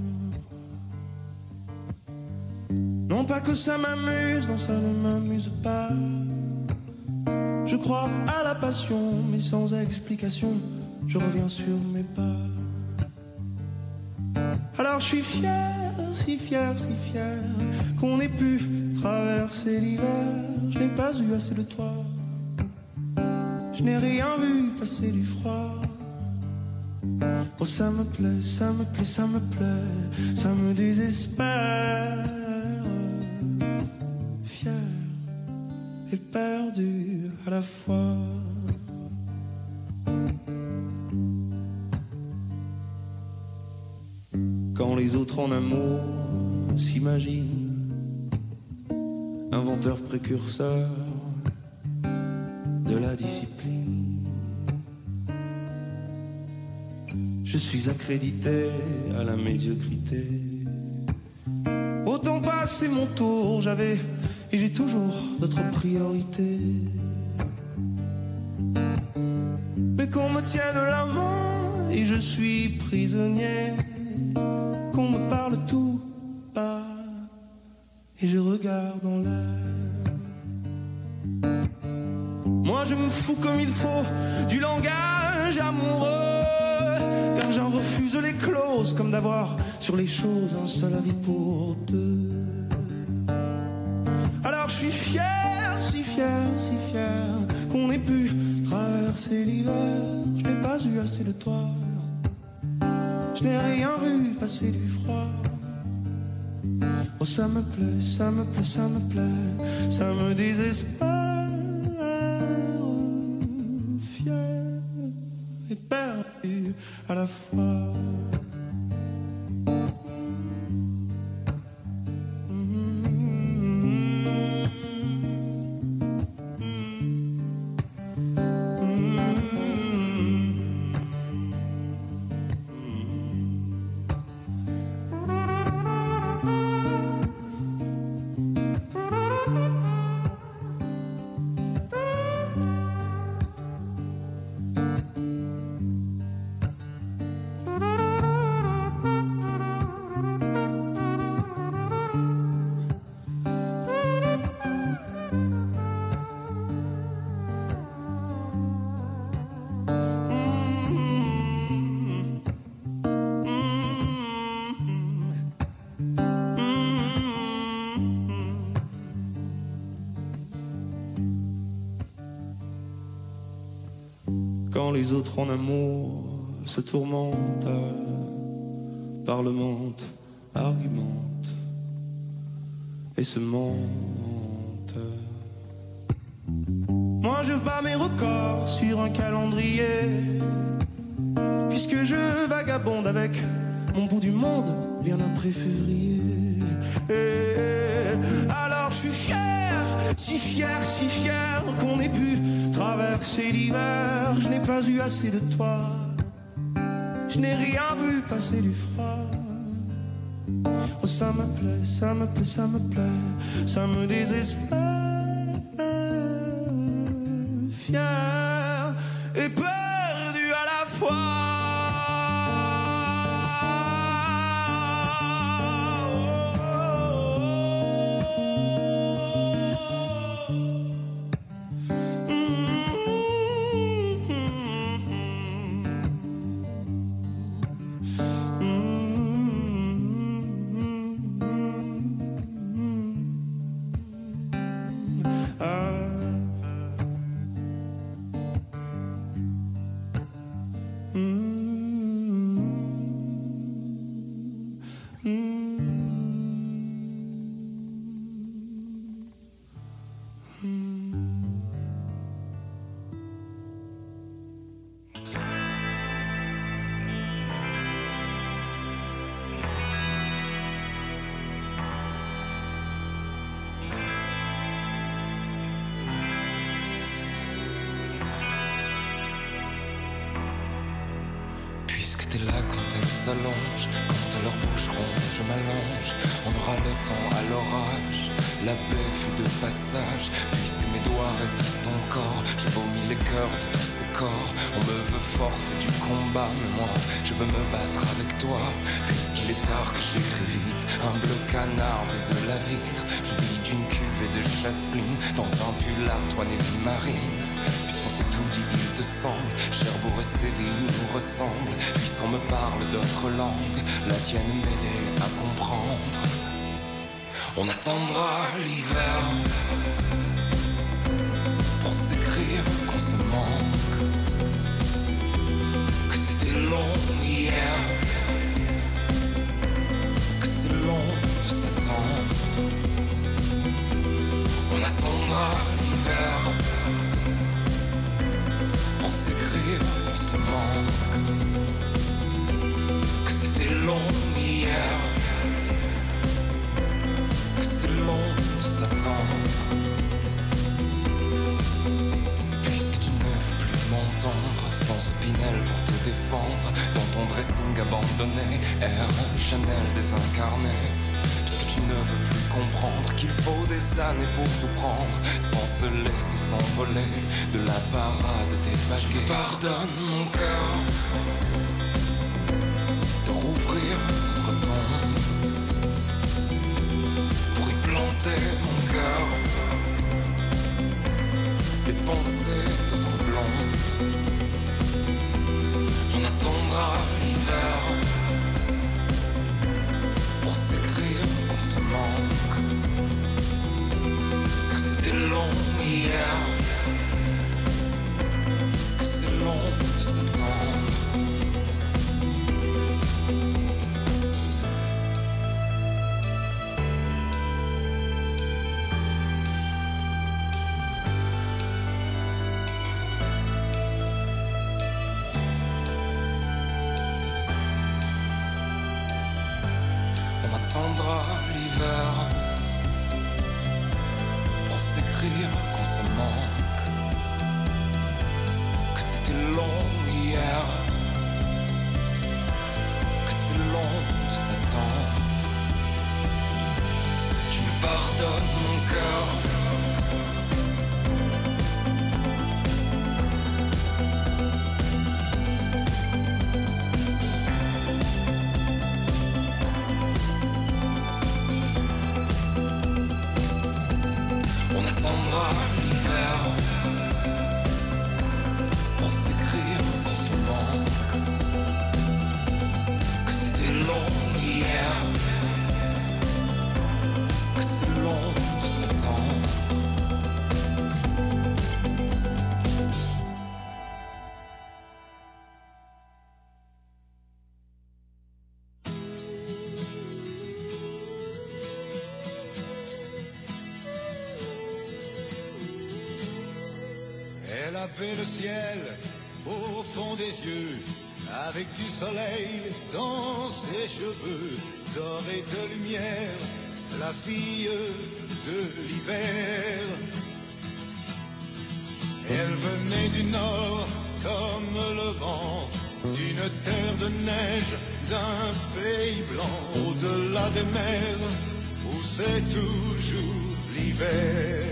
Non pas que ça m'amuse, non ça ne m'amuse pas. Je crois à la passion, mais sans explication, je reviens sur mes pas. Alors je suis fier, si fier, si fier, qu'on ait pu traverser l'hiver. Je n'ai pas eu assez de toi, je n'ai rien vu passer du froid. Oh ça me plaît, ça me plaît, ça me plaît, ça me désespère. Fier et perdu à la fois. Quand les autres en amour s'imaginent inventeurs précurseurs de la discipline, je suis accrédité à la médiocrité. Autant passer mon tour, j'avais et j'ai toujours d'autres priorités. Mais qu'on me tienne la main et je suis prisonnier, qu'on me parle tout bas et je regarde en l'air. Moi je me fous comme il faut du langage amoureux, car j'en refuse les clauses, comme d'avoir sur les choses un seul avis pour deux. Alors je suis fier, si fier, si fier, qu'on ait pu traverser l'hiver. Je n'ai pas eu assez de toi, je n'ai rien vu passer du froid. Oh ça me plaît, ça me plaît, ça me plaît, ça me désespère. Fier et perdu à la fois. Quand les autres en amour se tourmentent, parlementent, argumentent et se mentent. Moi je bats mes records sur un calendrier, puisque je vagabonde avec mon bout du monde bien après février. Et alors je suis fier, si fier, si fier qu'on ait pu traverser l'hiver. Je n'ai pas eu assez de toi, je n'ai rien vu passer du froid. Oh ça me plaît, ça me plaît, ça me plaît, ça me désespère. Fier et perdu à la fois. T'es là quand elles s'allongent, quand leurs bouches rondes, je m'allonge. On aura le temps à l'orage, la baie fut de passage. Puisque mes doigts résistent encore, je vomis les cœurs de tous ces corps. On me veut forfait du combat, mais moi, je veux me battre avec toi. Puisqu'il est tard que j'écris vite, un bleu canard brise la vitre. Je vis d'une cuvée de chasse-pline, dans un pull à toile et vie marine. Puisqu'on s'est tout dit, il te semble, Cherbourg et Séville nous ressemblent. Puisqu'on me parle d'autres langues, la tienne m'aider à comprendre. On attendra l'hiver pour s'écrire qu'on se manque, que c'était long hier, que c'est long de s'attendre. On attendra l'hiver pour s'écrire qu'on se manque, que c'était long hier, que c'est long de s'attendre. Puisque tu ne veux plus m'entendre, sans Opinel pour te défendre, dans ton dressing abandonné, Air Chanel désincarné. Puisque tu ne veux plus comprendre qu'il faut des années pour tout prendre, sans se laisser s'envoler de la parade des baguettes. Pardonne mon cœur de rouvrir notre tombe, pour y planter mon cœur les pensées d'autres blondes. On attendra l'hiver pour s'écrire qu'on se manque, que c'était long hier, que c'est long de s'attendre. On attendra l'hiver pour s'écrire qu'on se manque, que c'était long hier, que c'est long de s'attendre. Tu me pardonnes mon cœur on attendra l'hiver Elle avait le ciel au fond des yeux, avec du soleil dans ses cheveux, dorés de lumière, la fille de l'hiver. Elle venait du nord comme le vent, d'une terre de neige, d'un pays blanc, au-delà des mers, où c'est toujours l'hiver.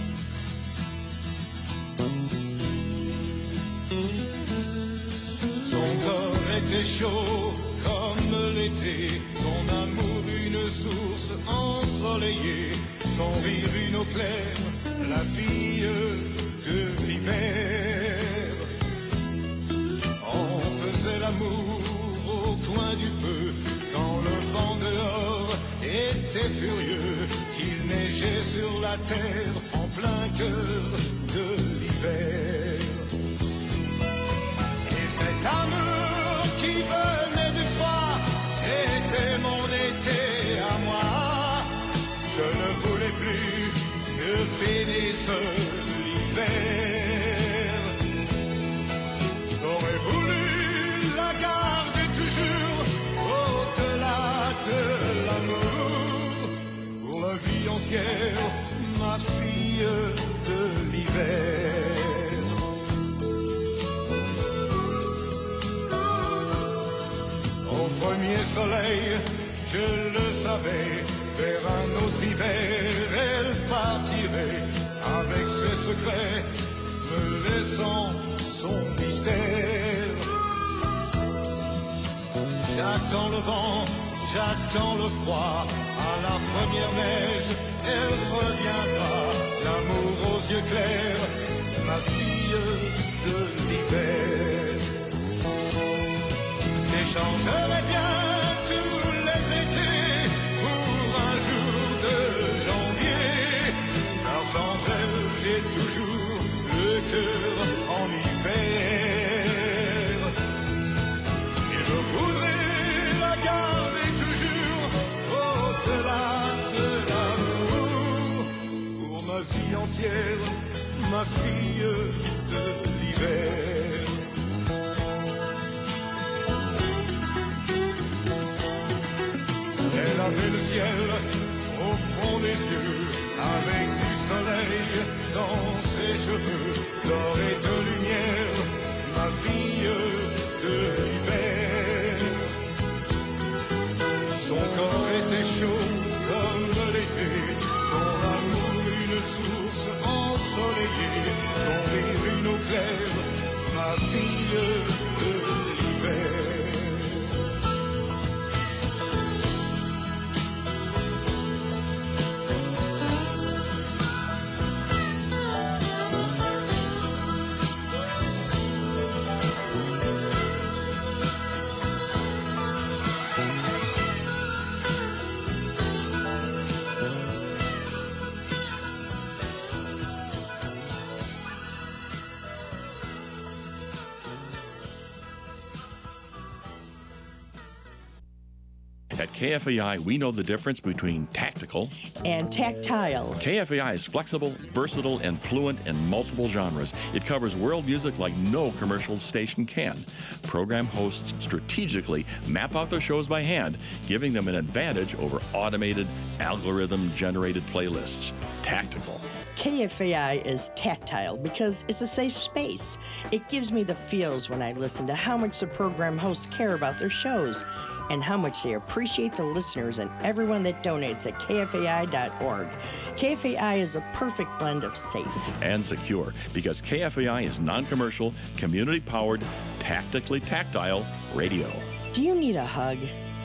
Son corps était chaud comme l'été, son amour une source ensoleillée, son rire une eau claire, la fille de l'hiver. On faisait l'amour au coin du feu, quand le vent dehors était furieux, qu'il neigeait sur la terre en plein cœur de l'hiver. Et cet amour qui venait du froid, c'était mon été à moi. Je ne voulais plus que finisse l'hiver. J'aurais voulu la garder toujours au-delà de l'amour, pour la vie entière, ma fille de l'hiver. Au premier soleil, je le savais, vers un autre hiver, elle partirait avec ses secrets, me laissant son mystère. J'attends le vent, j'attends le froid, à la première neige, elle reviendra, l'amour aux yeux clairs, ma fille de l'hiver. J'échangerai bien tous les étés pour un jour de janvier, car sans elle j'ai toujours le cœur en hiver. Et je voudrais la garder toujours au-delà de l'amour, pour ma vie entière, ma fille de l'hiver. Elle avait le ciel au fond des yeux, avec du soleil dans ses cheveux, dorés de lumière, ma fille de l'hiver. Son corps était chaud comme l'été, son amour une source ensoleillée, son rire une eau claire, ma fille de l'hiver. At K F A I, we know the difference between tactical and tactile. K F A I is flexible, versatile, and fluent in multiple genres. It covers world music like no commercial station can. Program hosts strategically map out their shows by hand, giving them an advantage over automated, algorithm-generated playlists. Tactical. K F A I is tactile because it's a safe space. It gives me the feels when I listen to how much the program hosts care about their shows and how much they appreciate the listeners and everyone that donates at K F A I dot org. K F A I is a perfect blend of safe and secure because K F A I is non-commercial, community-powered, tactically tactile radio. Do you need a hug?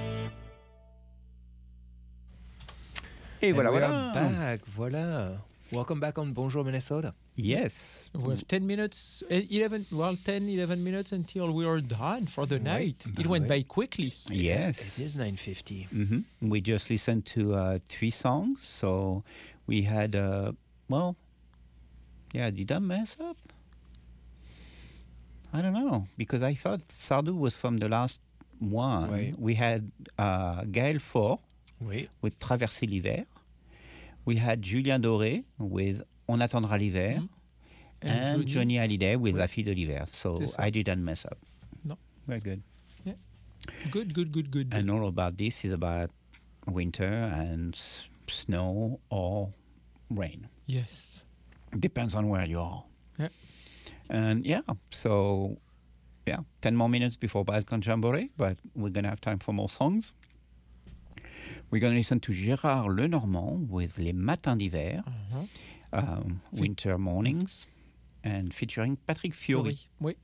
Et voilà, we voilà. are back, voilà. Welcome back on Bonjour Minnesota. Yes. We have ten minutes, eleven, well, ten, eleven minutes until we are done for the night. It went by quickly. Yes. It is nine fifty. Mm-hmm. We just listened to uh, three songs. So we had, uh, well, yeah, did I mess up? I don't know, because I thought Sardou was from the last one. Oui. We had uh, Gaël Faure oui. with Traverser l'hiver. We had Julien Doré with On attendra l'hiver. Mm-hmm. and Johnny. Johnny Hallyday with La Fille d'Oliver. So C'est ça. I didn't mess up. No. Very good. Yeah. Good, good, good, good. And all about this is about winter and s- snow or rain. Yes. Depends on where you are. Yeah. And yeah, so yeah, ten more minutes before Balkan Jamboree, but we're going to have time for more songs. We're going to listen to Gérard Lenormand with Les Matins d'hiver, Uh-huh. um, Winter Mornings, and featuring Patrick Fiori. Oui.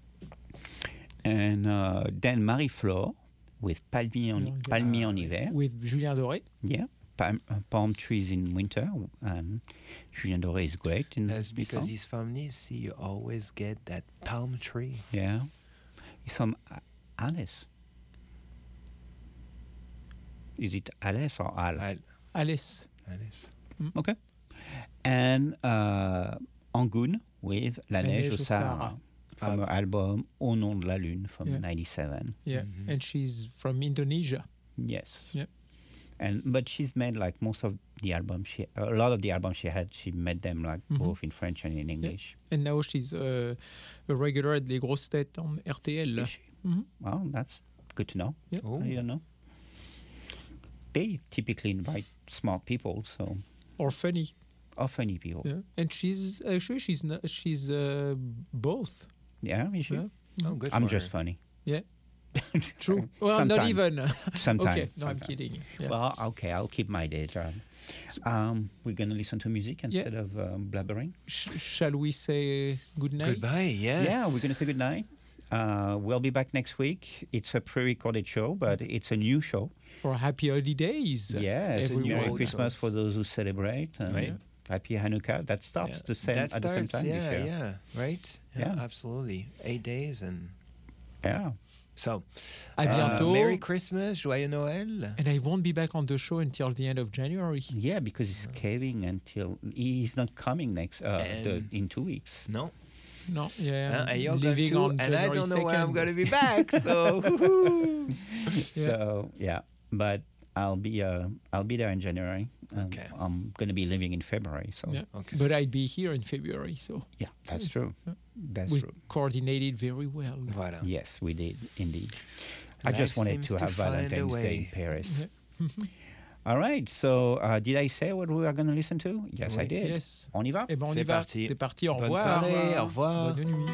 And uh, then Marie-Flore with Palmier en, Yeah, Palmier en hiver. With Julien Doré. Yeah, palm, uh, palm trees in winter. Um, Julien Doré is great in That's this because song. he's from Nice, so you always get that palm tree. Yeah, he's from A- Alice. Is it Alice or Al? Al- Alice. Alice. Okay. And uh, Angoune with La La Neige Neige au au Sahara Sahara. from her album Au nom de la lune from Yeah. ninety-seven. Yeah, and she's from Indonesia. Yes. Yeah. And but she's made like most of the albums she a lot of the albums she had she made them like Mhm. both in French and in English. And now she's uh, a regular at Les Grosses Têtes on R T L. Mhm. Well, that's good to know. Yeah. I don't know. They typically invite smart people, so Or funny. or funny people. Yeah. And she's actually she's not, she's uh, both. Yeah, is she? Yeah. Oh, good I'm for just her. funny. Yeah. True. Well, not Sometime. even. Sometime. Okay, no, I'm Sometime. kidding. Yeah. Well, okay, I'll keep my day job. Um, we're gonna listen to music Yeah. instead of um, blabbering. Sh- shall we say good night? Goodbye, yes. Yeah, we're gonna say good night. Uh, we'll be back next week. It's a pre-recorded show, but it's a new show. For happy holidays. Yes, everyone. Merry new Christmas for those who celebrate, and Right. Happy Hanukkah. That starts Yeah. the same That at the same starts, time yeah, this year. yeah, right? Yeah, Yeah. absolutely. Eight days and Yeah. so. À bientôt. Uh, Merry Christmas, Joyeux Noël. And I won't be back on the show until the end of January. Yeah, because he's caving until he's not coming next uh, the, And- in two weeks. No. No, yeah. Uh, and you're going leaving to, on and I January don't know when I'm second. going to be back. So, woohoo. Yeah. So yeah, but I'll be uh, I'll be there in January. Um, Okay. I'm gonna be leaving in February. So Yeah. Okay. But I'd be here in February, so yeah, that's true. That's we true. coordinated very well. Voilà. Yes, we did indeed. I Life just wanted seems to to have find a Valentine's Day in way. Paris. Yeah. All right. So uh, did I say what we were gonna listen to? Yes, I Oui. did. Yes. On y va? Eh ben on C'est y va. parti. C'est parti. Au Bonne revoir. soirée, au revoir. Bonne nuit.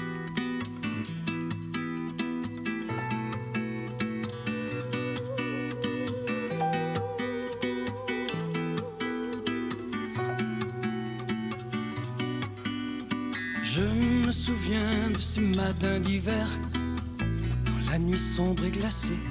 Je me souviens de ces matins d'hiver, dans la nuit sombre et glacée,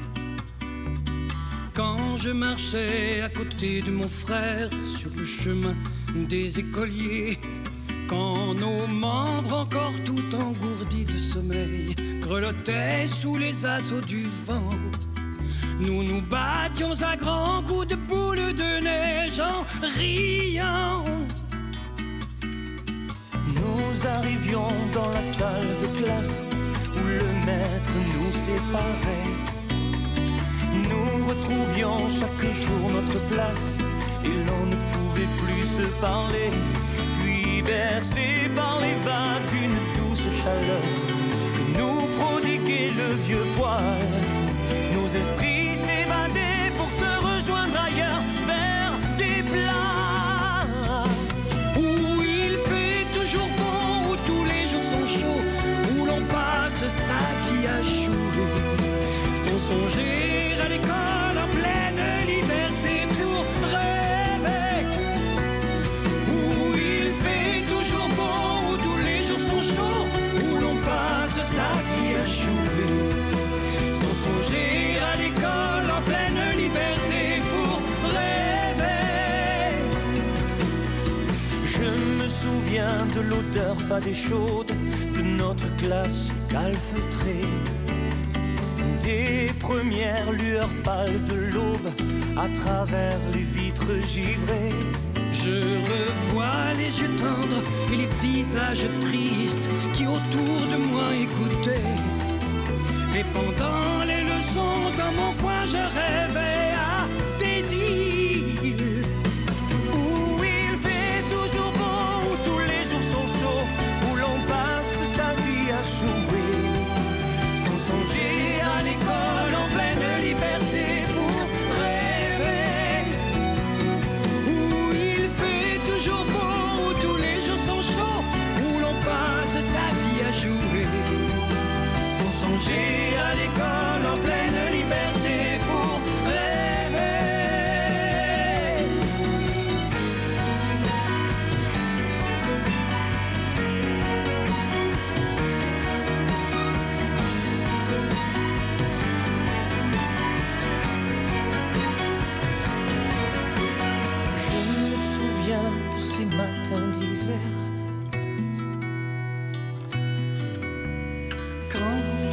quand je marchais à côté de mon frère sur le chemin des écoliers, quand nos membres encore tout engourdis de sommeil grelottaient sous les assauts du vent. Nous nous battions à grands coups de boule de neige en riant. Nous arrivions dans la salle de classe où le maître nous séparait. Nous retrouvions chaque jour notre place et l'on ne pouvait plus se parler. Puis bercés par les vagues d'une douce chaleur que nous prodiguait le vieux poil, nos esprits s'évadaient pour se rejoindre ailleurs vers des plages Où il fait toujours beau, où tous les jours sont chauds, où l'on passe sa vie à jouer, sans songer à l'école en pleine liberté pour rêver. Où il fait toujours beau, où tous les jours sont chauds, où l'on passe sa vie à jouer, sans songer à l'école en pleine liberté pour rêver. Je me souviens de l'odeur fade et chaude de notre classe calfeutrée, des premières lueurs pâles de l'aube à travers les vitres givrées. Je revois les yeux tendres et les visages tristes qui autour de moi écoutaient. Et pendant les leçons dans mon coin je rêvais à des îles Où il fait toujours beau, où tous les jours sont chauds,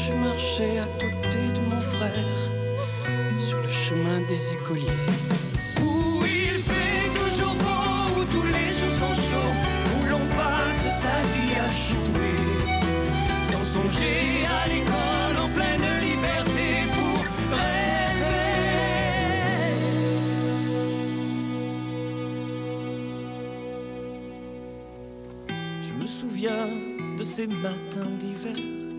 je marchais à côté de mon frère sur le chemin des écoliers. Où il fait toujours beau, où tous les jours sont chauds, où l'on passe sa vie à jouer, sans songer à l'école en pleine liberté pour rêver. Je me souviens de ces matins d'hiver.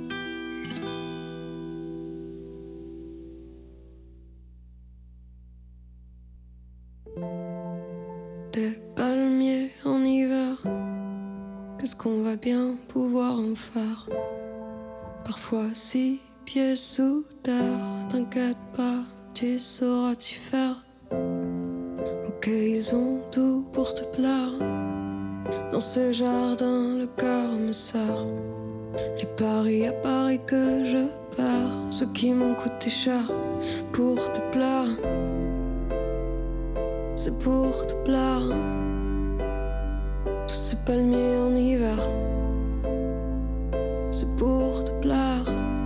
Des palmiers en hiver, qu'est-ce qu'on va bien pouvoir en faire? Parfois six pieds sous terre, t'inquiète pas, tu sauras t'y faire. Ok, ils ont tout pour te plaire. Dans ce jardin, le cœur me serre. Les paris à Paris que je perds, ceux qui m'ont coûté cher pour te plaire. C'est pour te plaire. Tous ces palmiers en hiver, c'est pour te plaire.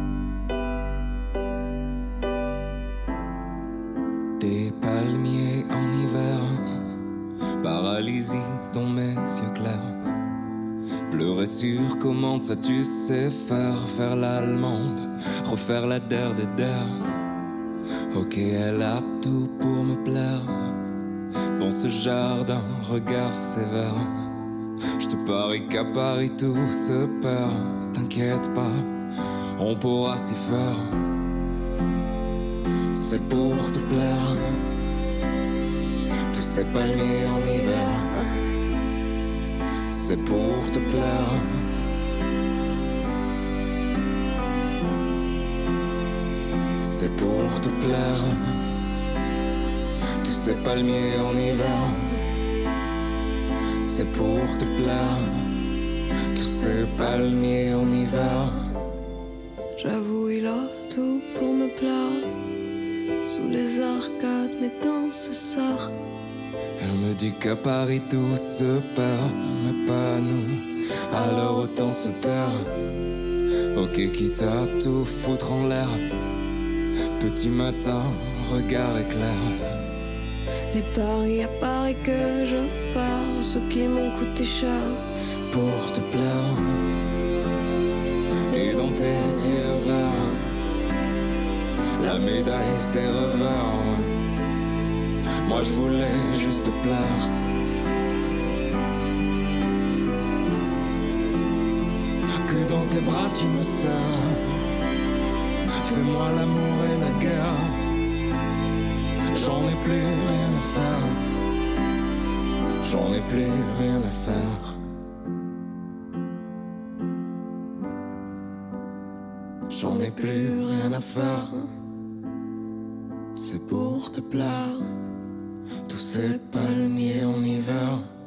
Des palmiers en hiver, paralysie dans mes yeux clairs. Pleurer sur comment ça tu sais faire, faire l'allemande, refaire la der des der. Ok, elle a tout pour me plaire. Dans ce jardin, regard sévère, je te parie qu'à Paris tout se perd. T'inquiète pas, on pourra s'y faire. C'est pour te plaire. Tous ces palmiers en hiver, c'est pour te plaire. C'est pour te plaire. Tous ces palmiers en hiver, c'est pour te plaire. Tous ces palmiers en hiver. J'avoue, il a tout pour me plaire. Sous les arcades, mes dents se serrent. Elle me dit qu'à Paris tout se perd, mais pas nous, alors autant se taire. Ok, quitte à tout foutre en l'air. Petit matin, regard éclair. Les paris à Paris que je pars, ceux qui m'ont coûté cher pour te plaire. Et dans tes yeux verts, la médaille c'est revers. Moi je voulais juste te plaire. Que dans tes bras tu me serres. Fais-moi l'amour et la guerre. J'en ai plus rien à faire. J'en ai plus rien à faire. J'en ai plus rien à faire. C'est pour te plaire. Tous ces palmiers en hiver.